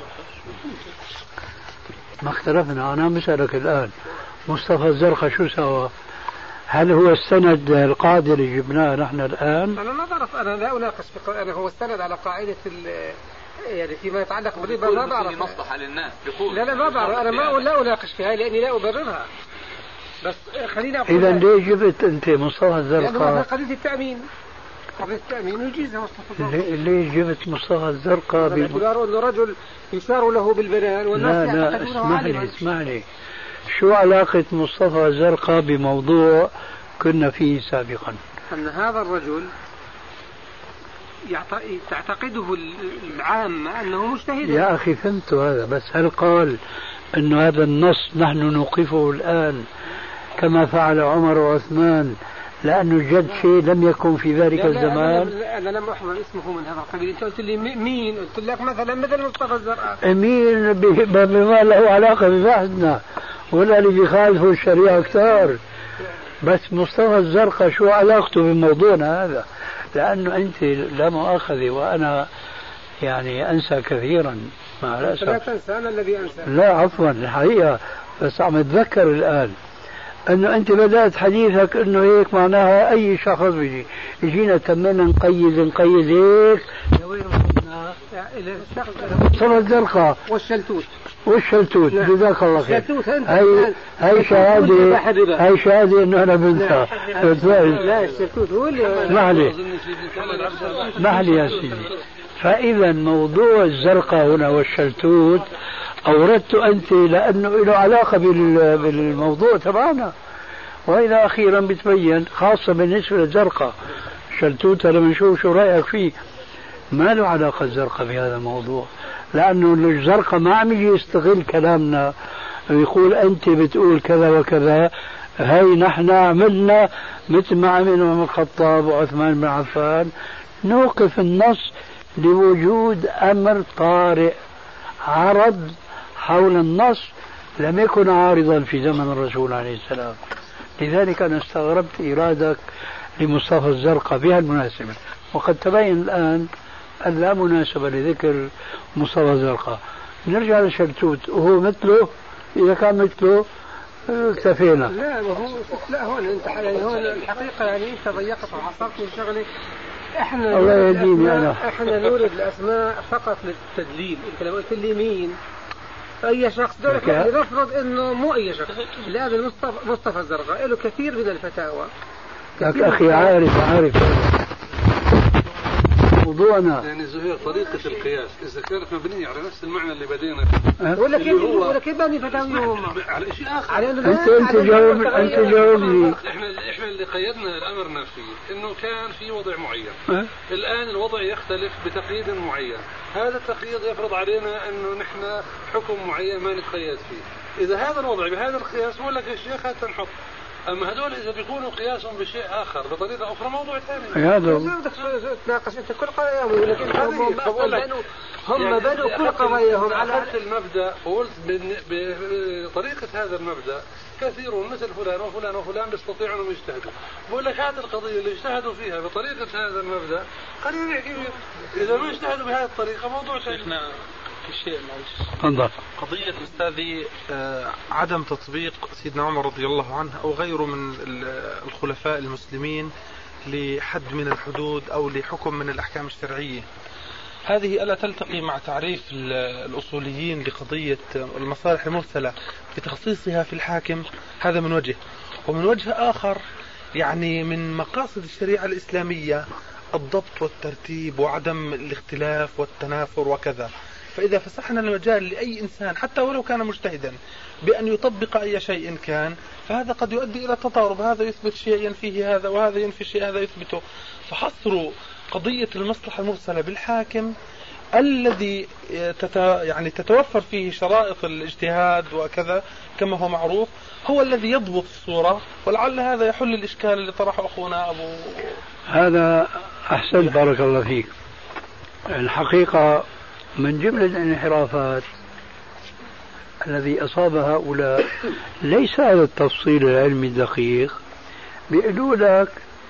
ما اختلفنا. أنا بسألك الآن مصطفى الزرقاء شو سوى؟ هل هو السند القاعدة اللي جبناه نحن الآن؟ أنا لا أعرف، أنا لا أناقش أنا هو استند على قاعدة يعني فيما يتعلق بالربا ما بعرف. مصلحة للناس بيقول. لا ما بعرف، أنا لا أناقش فيها لأني لا أبررها. بس خلينا أقول. إذا ليه جبت أنت مصطفى الزرقاء؟ لأنه قضية التأمين. قضية التأمين ويجيزها مصطفى. ليه جبت مصطفى الزرقاء؟ باعتباره أنه رجل يشار له بالبنان والناس يعتقدونه عالما. اسمح لي. شو علاقة مصطفى الزرقاء بموضوع كنا فيه سابقا؟ أن هذا الرجل تعتقده العامة أنه مجتهد. يا أخي فهمت هذا، بس هل قال أنه هذا النص نحن نوقفه الآن كما فعل عمر وعثمان لأنه جد شيء لم يكن في ذلك الزمان؟ أنا لم أحضر اسمه من هذا القبيل. أنت قلت لي مين؟ قلت لك مثلا مثل مصطفى الزرقاء. مين بما له علاقة ببحثنا ولا اللي بيخالفوا الشريعة كتار. بس مصطفى الزرقاء شو علاقته بموضوعنا هذا؟ لأنه أنت لا مؤاخذة وأنا يعني أنسى كثيرا مع الأسف. لا تنسى، أنا الذي أنسى. لا عفوا الحقيقة، بس عم أتذكر الآن أنه أنت بدأت حديثك أنه هيك معناها أي شخص بيجي يجينا تمنا نقيد هيك لوين وصلنا؟ إلى الشخص مصطفى الزرقاء والشلتوت. جزاك الله خير. هاي شهادة انه انا بنسى. لا الشلتوت هو اللي اسمح لي يا سيدي. فاذا موضوع الزرقاء هنا والشلتوت اوردته انت لانه له علاقة بالموضوع تبعنا، والى اخيرا بتبين خاصة بالنسبة للزرقاء. شلتوت لما نشوف شو رايك فيه ما له علاقة الزرقاء بهذا الموضوع، لأنه الزرقاء ما عم يجي يستغل كلامنا ويقول أنت بتقول كذا وكذا، هاي نحن عملنا مثل ما عمل عمر الخطاب وعثمان بن عفان، نوقف النص لوجود أمر طارئ عرض حول النص لم يكن عارضا في زمن الرسول عليه السلام. لذلك أنا استغربت إيرادك لمصطفى الزرقاء بها المناسبة، وقد تبين الآن أن لا مناسبة لذكر مصطفى الزرقاء. نرجع لشلتوت وهو مثله، إذا كان مثله اكتفينا. لا هون انت هون الحقيقة يعني انت ضيقت وحصرت من شغلة. احنا الله يهديني انا. احنا نورد الاسماء فقط للتدليل. انت لو قلت لي مين اي شخص دولك نفرض انه مو اي شخص. لازم مصطفى الزرقاء له كثير من الفتاوى. لك اخي عارف موضوعنا يعني زهير طريقة القياس إذا كانت مبنية على نفس المعنى اللي بدينا ولا كيف بني فتاويهم على شيء آخر. أنت جاوبني. إحنا اللي قيدنا الأمر فيه إنه كان في وضع معين. الآن الوضع يختلف بتقييد معين. هذا التقييد يفرض علينا إنه نحن حكم معين ما نتقيد فيه. إذا هذا الوضع بهذا القياس ولا الشيخ هات نحط. أما هذول إذا بيكونوا قياسهم بشيء آخر بطريقة أخرى موضوع ثاني. هذا تناقش أنت كل قضاياهم، ولكن هم بنوا كل قضاياهم على المبدأ. وقلت بطريقة هذا المبدأ كثيرون مثل فلان وفلان وفلان بيستطيعون أن يجتهدوا. بقول لك هذه القضية اللي اجتهدوا فيها بطريقة هذا المبدأ قليل يحكي فيها. إذا ما اجتهدوا بهذه الطريقة موضوع ثاني. في شيء معلش. قضية أستاذي عدم تطبيق سيدنا عمر رضي الله عنه أو غيره من الخلفاء المسلمين لحد من الحدود أو لحكم من الأحكام الشرعية، هذه ألا تلتقي مع تعريف الأصوليين لقضية المصالح المرسلة بتخصيصها في الحاكم؟ هذا من وجه. ومن وجه آخر يعني من مقاصد الشريعة الإسلامية الضبط والترتيب وعدم الاختلاف والتنافر وكذا. فإذا فسحنا المجال لأي إنسان حتى ولو كان مجتهدا بأن يطبق أي شيء كان، فهذا قد يؤدي إلى التضارب، هذا يثبت شيء ينفيه هذا وهذا ينفي شيء هذا يثبته. فحصر قضية المصلحة المرسلة بالحاكم الذي يعني تتوفر فيه شرائط الاجتهاد وكذا كما هو معروف هو الذي يضبط الصورة، ولعل هذا يحل الإشكال اللي طرحه أخونا أبو. هذا أحسن بارك الله فيك. الحقيقة من جملة الانحرافات الذي أصاب هؤلاء ليس هذا التفصيل العلمي الدقيق. بيقولوا لك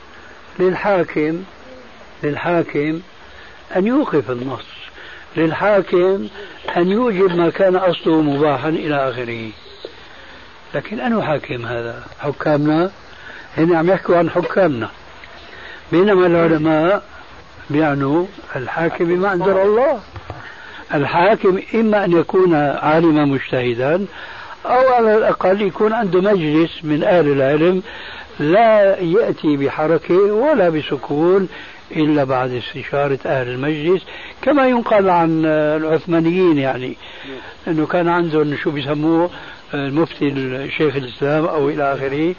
للحاكم أن يوقف النص، للحاكم أن يوجب ما كان أصله مباحا إلى آخره. لكن أنه حاكم هذا؟ حكامنا هنا عم يحكوا عن حكامنا، بينما العلماء بيعنوا الحاكم بما أنزل الله. الحاكم إما أن يكون عالما مجتهدا أو على الأقل يكون عنده مجلس من أهل العلم لا يأتي بحركة ولا بسكون إلا بعد استشارة أهل المجلس، كما ينقل عن العثمانيين يعني أنه كان عندهم شو بيسموه المفتي الشيخ الإسلام أو إلى آخره،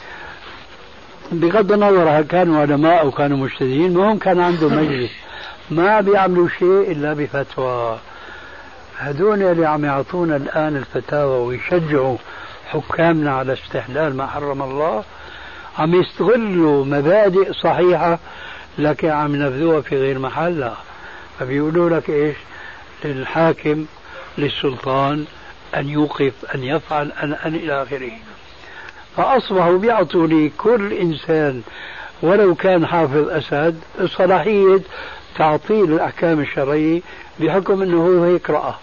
بغض النظر هل كانوا علماء أو كانوا مجتهدين، المهم كان عندهم مجلس ما بيعملوا شيء إلا بفتوى. هذول اللي عم يعطونا الآن الفتاوى ويشجعوا حكامنا على استحلال ما حرم الله عم يستغلوا مبادئ صحيحة لكن عم ينفذوها في غير محلها. فبيقولوا لك إيش؟ للحاكم للسلطان أن يوقف أن يفعل أن إلى آخره. فأصبحوا بيعطوا لكل إنسان ولو كان حافظ أسد صلاحية تعطيل الأحكام الشرعية بحكم أنه هو يقرأ.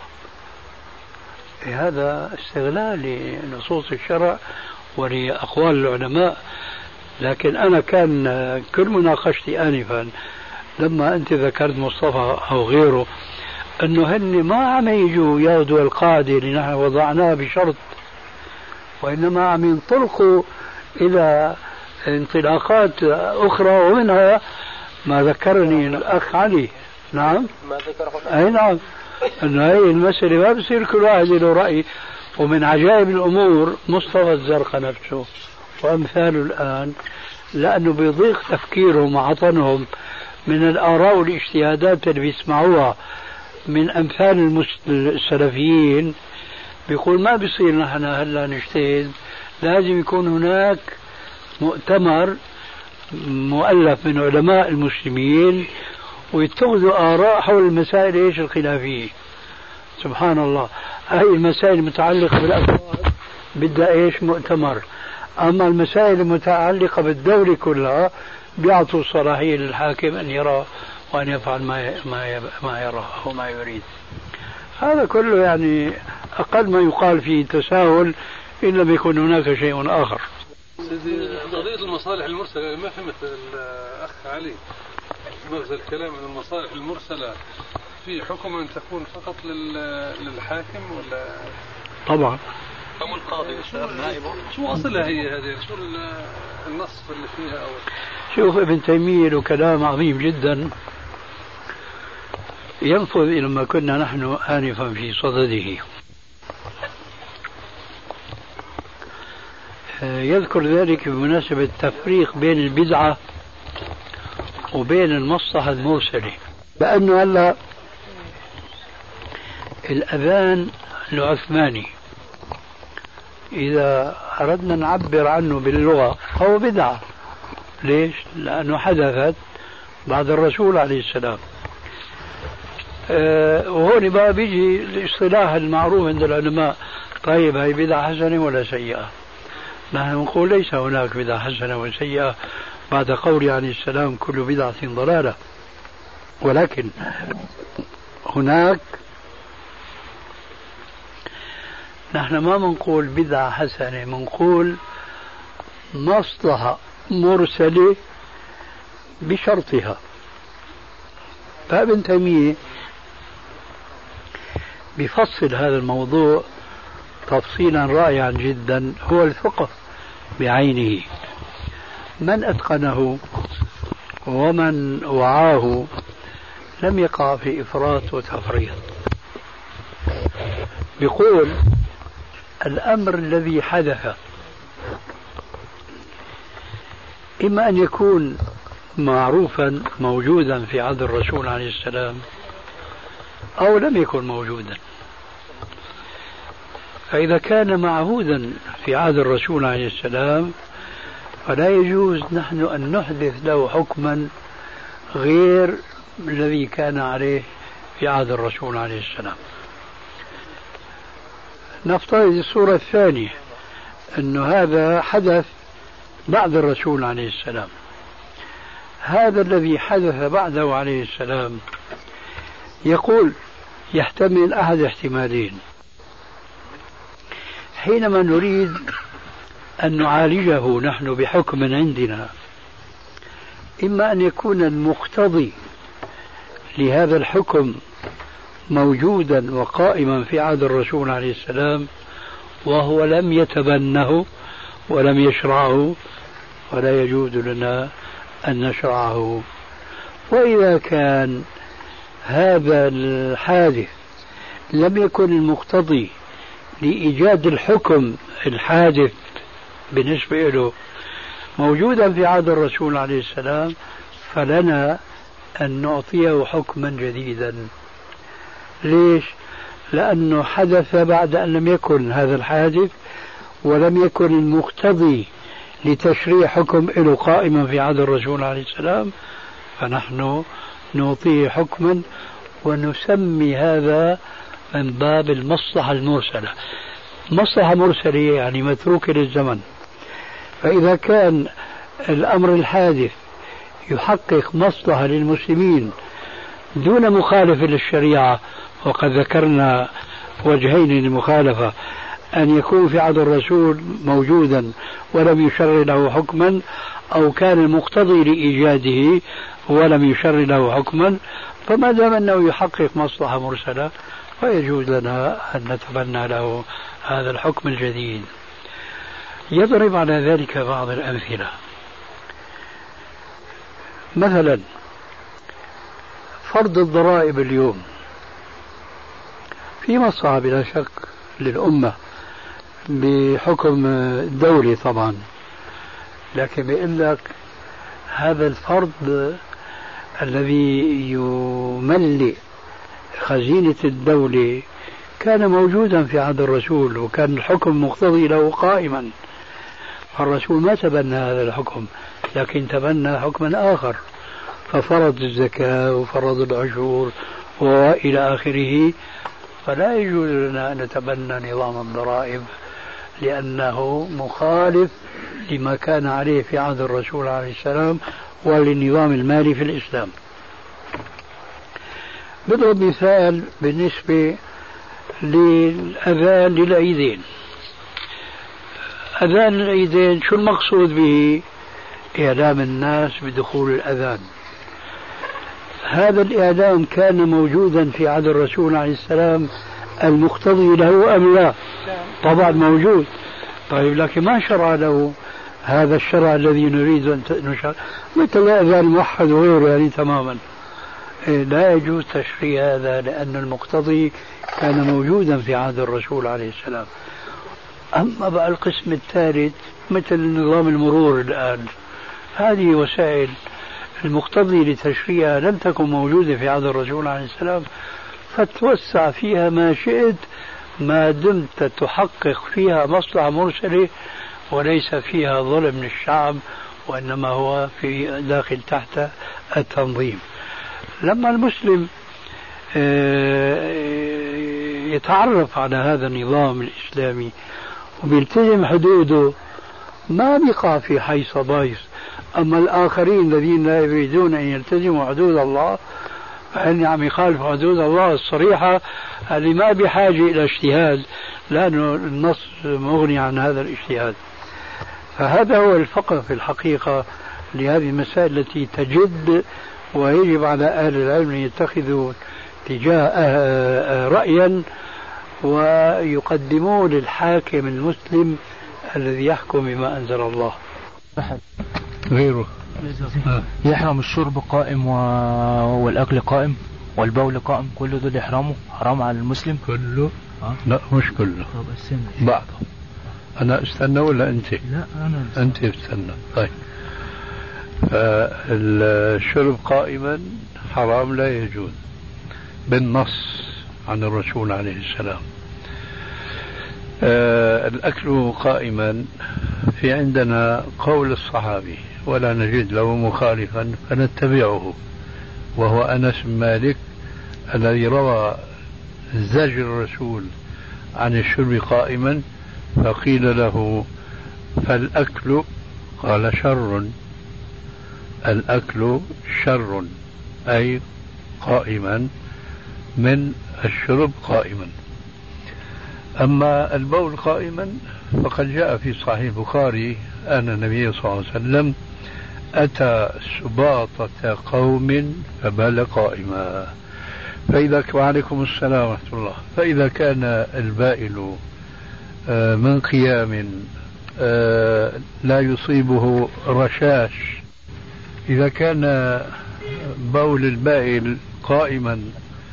هذا استغلال لنصوص الشرع ولأقوال العلماء. لكن أنا كان كل مناقشتي آنفا لما أنت ذكرت مصطفى أو غيره أنه هن ما عم يجوا ياخذوا القاعدة اللي نحن وضعناها بشرط، وإنما عم ينطلقوا إلى انطلاقات أخرى، ومنها ما ذكرني الأخ علي. نعم ما ذكره أي نعم، أنه هي المسألة ما بصير كل واحد له رأي. ومن عجائب الأمور مصطفى الزرقاء نفسه وأمثاله الآن، لأنه بيضيق تفكيرهم وعطنهم من الآراء والاجتهادات اللي بيسمعوها من أمثال السلفيين، بيقول ما بيصير نحن هلا نجتهد، لازم يكون هناك مؤتمر مؤلف من علماء المسلمين ويتخذوا آراء حول المسائل إيش الخلافية. سبحان الله، هاي المسائل المتعلقة بالأفراد بدها إيش مؤتمر، أما المسائل المتعلقة بالدولة كلها بيعطوا الصلاحية للحاكم أن يرى وأن يفعل ما يرى أو ما يريد. هذا كله يعني أقل ما يقال فيه تساهل إن لم يكن هناك شيء آخر. سيدي قضية المصالح المرسلة ما فهمت الأخ علي مغزى الكلام عن المصالح المرسلة في حكم أن تكون فقط للحاكم ولا؟ طبعا. أو القاضي شو أصلها هي هذه؟ شو النص اللي فيها؟ أو شوف ابن تيمية له كلام عظيم جدا ينفذ إلى ما كنا نحن آنفا في صدده. يذكر ذلك بمناسبة التفريق بين البدعة وبين المصلحة المرسلة، بأنه هلا الأذان العثماني إذا أردنا نعبر عنه باللغة فهو بدعة. ليش؟ لأنه حدثت بعد الرسول عليه السلام. وهون بقى بيجي الاصطلاح المعروف عند العلماء، طيب هي بدعة حسنة ولا سيئة؟ نحن نقول ليس هناك بدعة حسنة وسيئة بعد قول عليه السلام كل بدعة ضلالة، ولكن هناك نحن ما منقول بدعة حسنة، منقول مصلحة مرسلة بشرطها. فابن تيمية بيفصل هذا الموضوع تفصيلا رائعا جدا، هو الفقه بعينه، من أتقنه ومن وعاه لم يقع في إفراط وتفريط. بيقول الأمر الذي حدث إما أن يكون معروفا موجودا في عهد الرسول عليه السلام أو لم يكن موجودا. فإذا كان معهودا في عهد الرسول عليه السلام فلا يجوز نحن أن نحدث له حكما غير الذي كان عليه في عهد الرسول عليه السلام. نفترض الصورة الثانية أن هذا حدث بعد الرسول عليه السلام. هذا الذي حدث بعده عليه السلام يقول يحتمل أحد احتمالين. حينما نريد أن نعالجه نحن بحكم عندنا، إما أن يكون المقتضي لهذا الحكم موجودا وقائما في عهد الرسول عليه السلام وهو لم يتبنه ولم يشرعه، ولا يجوز لنا أن نشرعه. وإذا كان هذا الحادث لم يكن المقتضي لإيجاد الحكم الحادث بالنسبة له موجودا في عهد الرسول عليه السلام، فلنا أن نعطيه حكما جديدا. ليش؟ لأنه حدث بعد أن لم يكن هذا الحادث، ولم يكن المقتضي لتشريع حكم له قائما في عهد الرسول عليه السلام، فنحن نعطيه حكما ونسمي هذا من باب المصلحة المرسلة. مصلحة مرسلة يعني متروكة للزمن. فإذا كان الأمر الحادث يحقق مصلحة للمسلمين دون مخالفة للشريعة، وقد ذكرنا وجهين للمخالفة: أن يكون في عهد الرسول موجودا ولم يشرع له حكما، أو كان المقتضي لإيجاده ولم يشرع له حكما، فما دام أنه يحقق مصلحة مرسلة فيجوز لنا أن نتبنى له هذا الحكم الجديد. يضرب على ذلك بعض الأمثلة. مثلا فرض الضرائب اليوم في مصلحة بلا شك للأمة بحكم دولي طبعا، لكن بيقول لك هذا الفرض الذي يملئ خزينة الدولة كان موجودا في عهد الرسول، وكان الحكم مقتضي له قائما، فالرسول ما تبنى هذا الحكم لكن تبنى حكما آخر، ففرض الزكاة وفرض العشور وإلى آخره. فلا يجوز لنا أن نتبنى نظام الضرائب لأنه مخالف لما كان عليه في عهد الرسول عليه السلام وللنظام المالي في الإسلام. بضرب مثال بالنسبة للأذان للعيدين. أذان العيدين شو المقصود به؟ إعلام الناس بدخول الأذان. هذا الإعلام كان موجودا في عهد الرسول عليه السلام المقتضي له أم لا؟ طبعا موجود. طيب لكن ما شرع له هذا الشرع الذي نريد أن نشرع، مثل الأذان الموحد وغيره يعني تماما. لا يجوز تشريع هذا لأن المقتضي كان موجودا في عهد الرسول عليه السلام. أما بقى القسم الثالث مثل نظام المرور الآن، هذه وسائل المقتضي لتشريعها لم تكن موجودة في عهد الرسول عليه السلام، فتوسع فيها ما شئت ما دمت تحقق فيها مصلحة مرسلة وليس فيها ظلم للشعب، وإنما هو في داخل تحت التنظيم. لما المسلم يتعرف على هذا النظام الإسلامي وبيلتزم حدوده ما بيقع في حيص بايص. أما الآخرين الذين لا يريدون أن يلتزموا حدود الله فإن عم يخالفوا حدود الله الصريحة، اللي ما بحاجة إلى اجتهاد لأنه النص مغني عن هذا الاجتهاد. فهذا هو الفقه في الحقيقة لهذه المسائل التي تجد، ويجب على أهل العلم أن يتخذوا تجاه رأيا ويقدموه للحاكم المسلم الذي يحكم بما أنزل الله. غيره يحرم الشرب قائم والأكل قائم والبول قائم، كله دول يحرموا حرام على المسلم كله؟ لا مش كله، بعضه. أنا استنى ولا أنت؟ لا أنا أنت استنى. طيب الشرب قائما حرام لا يجوز بالنص عن الرسول عليه السلام. الأكل قائما في عندنا قول الصحابي ولا نجد له مخالفا فنتبعه، وهو أنس بن مالك الذي روى زجر الرسول عن الشرب قائما، فقيل له فالأكل؟ قال شر. الأكل شر أي قائما من الشرب قائما. أما البول قائما فقد جاء في صحيح البخاري أن النبي صلى الله عليه وسلم أتى سباطة قوم فبال قائما، وعليكم السلام ورحمة الله. فإذا كان البائل من قيام لا يصيبه رشاش، إذا كان بول البائل قائما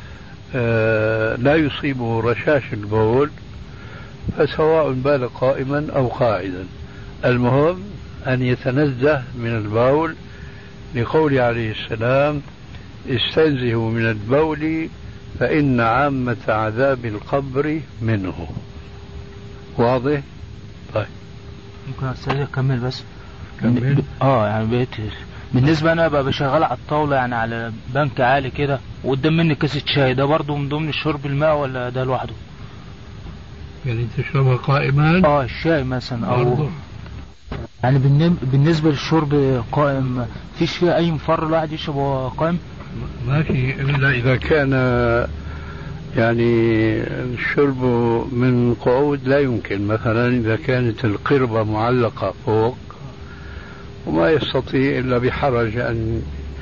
لا يصيبه رشاش البول، فسواء بال قائما أو قاعدا، المهم أن يتنزه من البول، لقول عليه السلام: استنزهوا من البول فإن عامة عذاب القبر منه. واضح؟ طيب ممكن أستاذ أكمل بس؟ كمل. يعني بقيت بالنسبة أنا بقى بشغل على الطاولة، يعني على بنك عالي كده وقدام مني كاسة شاي، ده برضه من ضمن الشرب الماء ولا ده لوحده؟ يعني تشربها قائما؟ الشاي مثلا أو يعني بالنسبة للشرب قائم فيش فيه أي مفر الواحد يشرب قائم؟ ما في، إلا إذا كان يعني الشرب من قعود لا يمكن، مثلا إذا كانت القربة معلقة فوق وما يستطيع إلا بحرج أن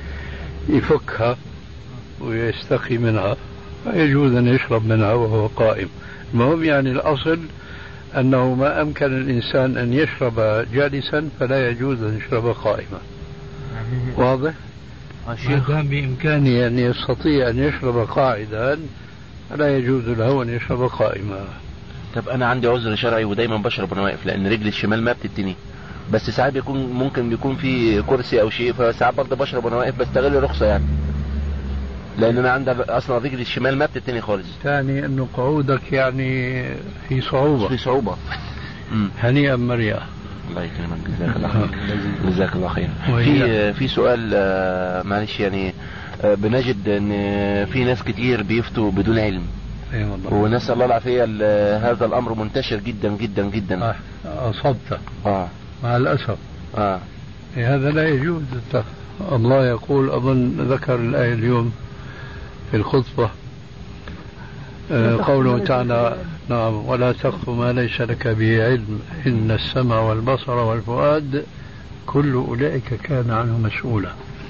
يفكها ويستقي منها، فيجوز أن يشرب منها وهو قائم. المهم يعني الأصل أنه ما أمكن الإنسان أن يشرب جالسا فلا يجوز أن يشرب قائما. واضح؟ ما دام بإمكانه أن يستطيع أن يشرب قاعدا فلا يجوز له أن يشرب قائما. طب أنا عندي عذر شرعي ودايما بشرب وأنا واقف، لأن رجلي الشمال ما بتتني، بس ساعات ممكن بيكون في كرسي أو شيء، فساعات برضه بشرب وأنا واقف، بستغل الرخصة يعني، لأن أنا عندي أصلا رجلي الشمال ما بتتني خالص. ثاني أنه قعودك يعني في صعوبة. هنيئا مريئا. الله يكرمك، جزاك الله خير. جزاك الله خير. في سؤال معلش، يعني بنجد ان في ناس كتير بيفتوا بدون علم، ونسأل الله العافية. هذا الامر منتشر جدا جدا جدا. اصبت. مع الاسف. هذا لا يجوز. الله يقول، اظن ذكر الايه اليوم في الخطبة، قوله تعالى: نعم، ولا تقف ما ليس لك به علم إن السمع والبصر والفؤاد كل أولئك كان عنه مسؤولا.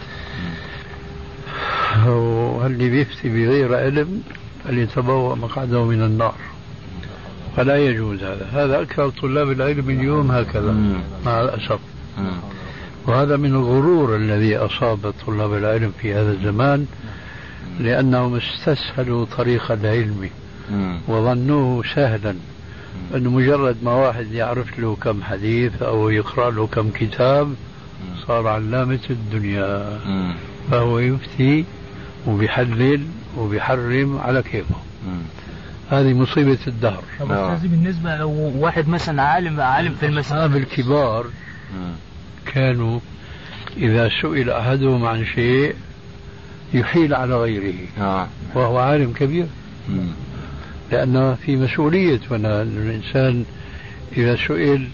واللي بيفتي بغير علم فليتبوأ مقعده من النار، فلا يجوز هذا أكثر طلاب العلم اليوم هكذا مع الأسف. وهذا من الغرور الذي أصاب طلاب العلم في هذا الزمان، لأنهم استسهلوا طريق العلم وظنوه سهلا، أنه مجرد ما واحد يعرف له كم حديث أو يقرأ له كم كتاب صار علامة الدنيا، فهو يفتي وبيحلل وبيحرم على كيفه. هذه مصيبة الدهر. طب أستاذ، بالنسبة لو واحد مثلا عالم في المسألة، الكبار كانوا إذا سئل أحدهم عن شيء يحيل على غيره وهو عالم كبير، لأنه في مسؤولية. الإنسان إذا سئل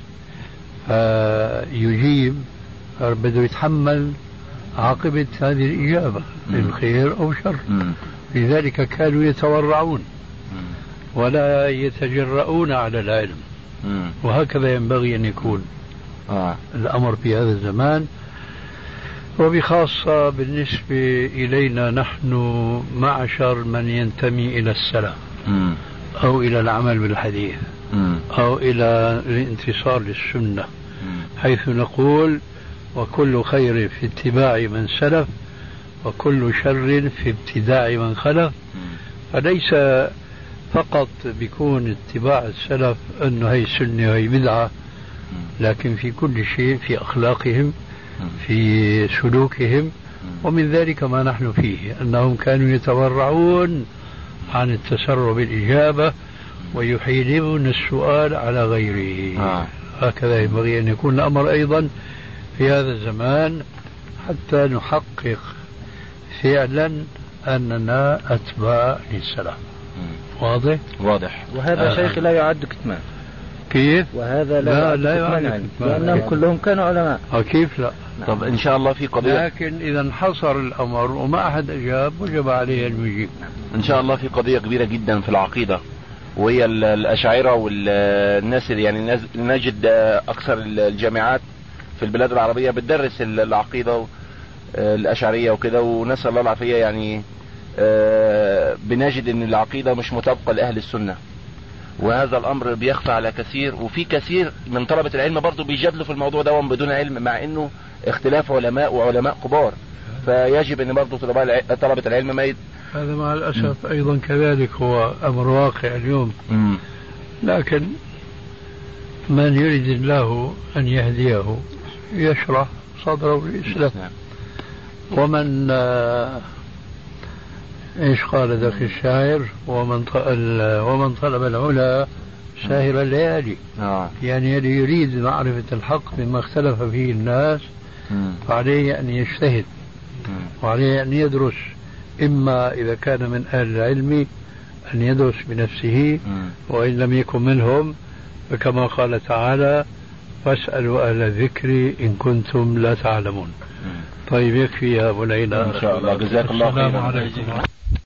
يجيب بده يتحمل عاقبة هذه الإجابة من خير أو شر. لذلك كانوا يتورعون ولا يتجرؤون على العلم، وهكذا ينبغي أن يكون الأمر في هذا الزمان. وبخاصة بالنسبة إلينا نحن معشر من ينتمي إلى السلف أو إلى العمل بالحديث أو إلى الانتصار للسنة، حيث نقول: وكل خير في اتباع من سلف وكل شر في ابتداع من خلف. فليس فقط بيكون اتباع السلف أنه هي سنة وهي بدعة، لكن في كل شيء، في أخلاقهم، في سلوكهم. ومن ذلك ما نحن فيه، أنهم كانوا يتورعون عن التسرع بالإجابة ويحيلون السؤال على غيره. هكذا ينبغي أن يكون الأمر أيضا في هذا الزمان، حتى نحقق فعلا أننا أتباع للسلام. واضح؟ وهذا شيخ لا يعد كتمان. كيف؟ وهذا لا يعد كتمان، لأنهم كلهم كانوا علماء. كيف لا؟ طب إن شاء الله في قضية، لكن إذا انحصر الأمر وما أحد أجاب وجب عليه أن يجيب. إن شاء الله في قضية كبيرة جدا في العقيدة، وهي الأشاعرة والناس، يعني نجد أكثر الجامعات في البلاد العربية بتدرس العقيدة الأشعرية وكده، ونسأل الله العافية. يعني بنجد ان العقيدة مش مطابقة لأهل السنة، وهذا الامر بيخفى على كثير، وفي كثير من طلبة العلم برضو بيجادلوا في الموضوع ده بدون علم، مع انه اختلاف علماء وعلماء كبار، فيجب ان برضو طلبة العلم ما هذا مع الاسف ايضا كذلك هو امر واقع اليوم. لكن من يريد الله ان يهديه يشرح صدره للاسلام. ومن ايش قال ذاك الشاعر؟ ومن طلب العلا ساهر الليالي. يعني الذي يريد معرفة الحق مما اختلف فيه الناس فعليه أن يجتهد، وعليه أن يدرس، إما إذا كان من أهل العلم أن يدرس بنفسه، وإن لم يكن منهم فكما قال تعالى فاسألوا أهل الذكر إن كنتم لا تعلمون. طيب يكفي يا أبو العلا. إن شاء الله. جزاك الله خيرا.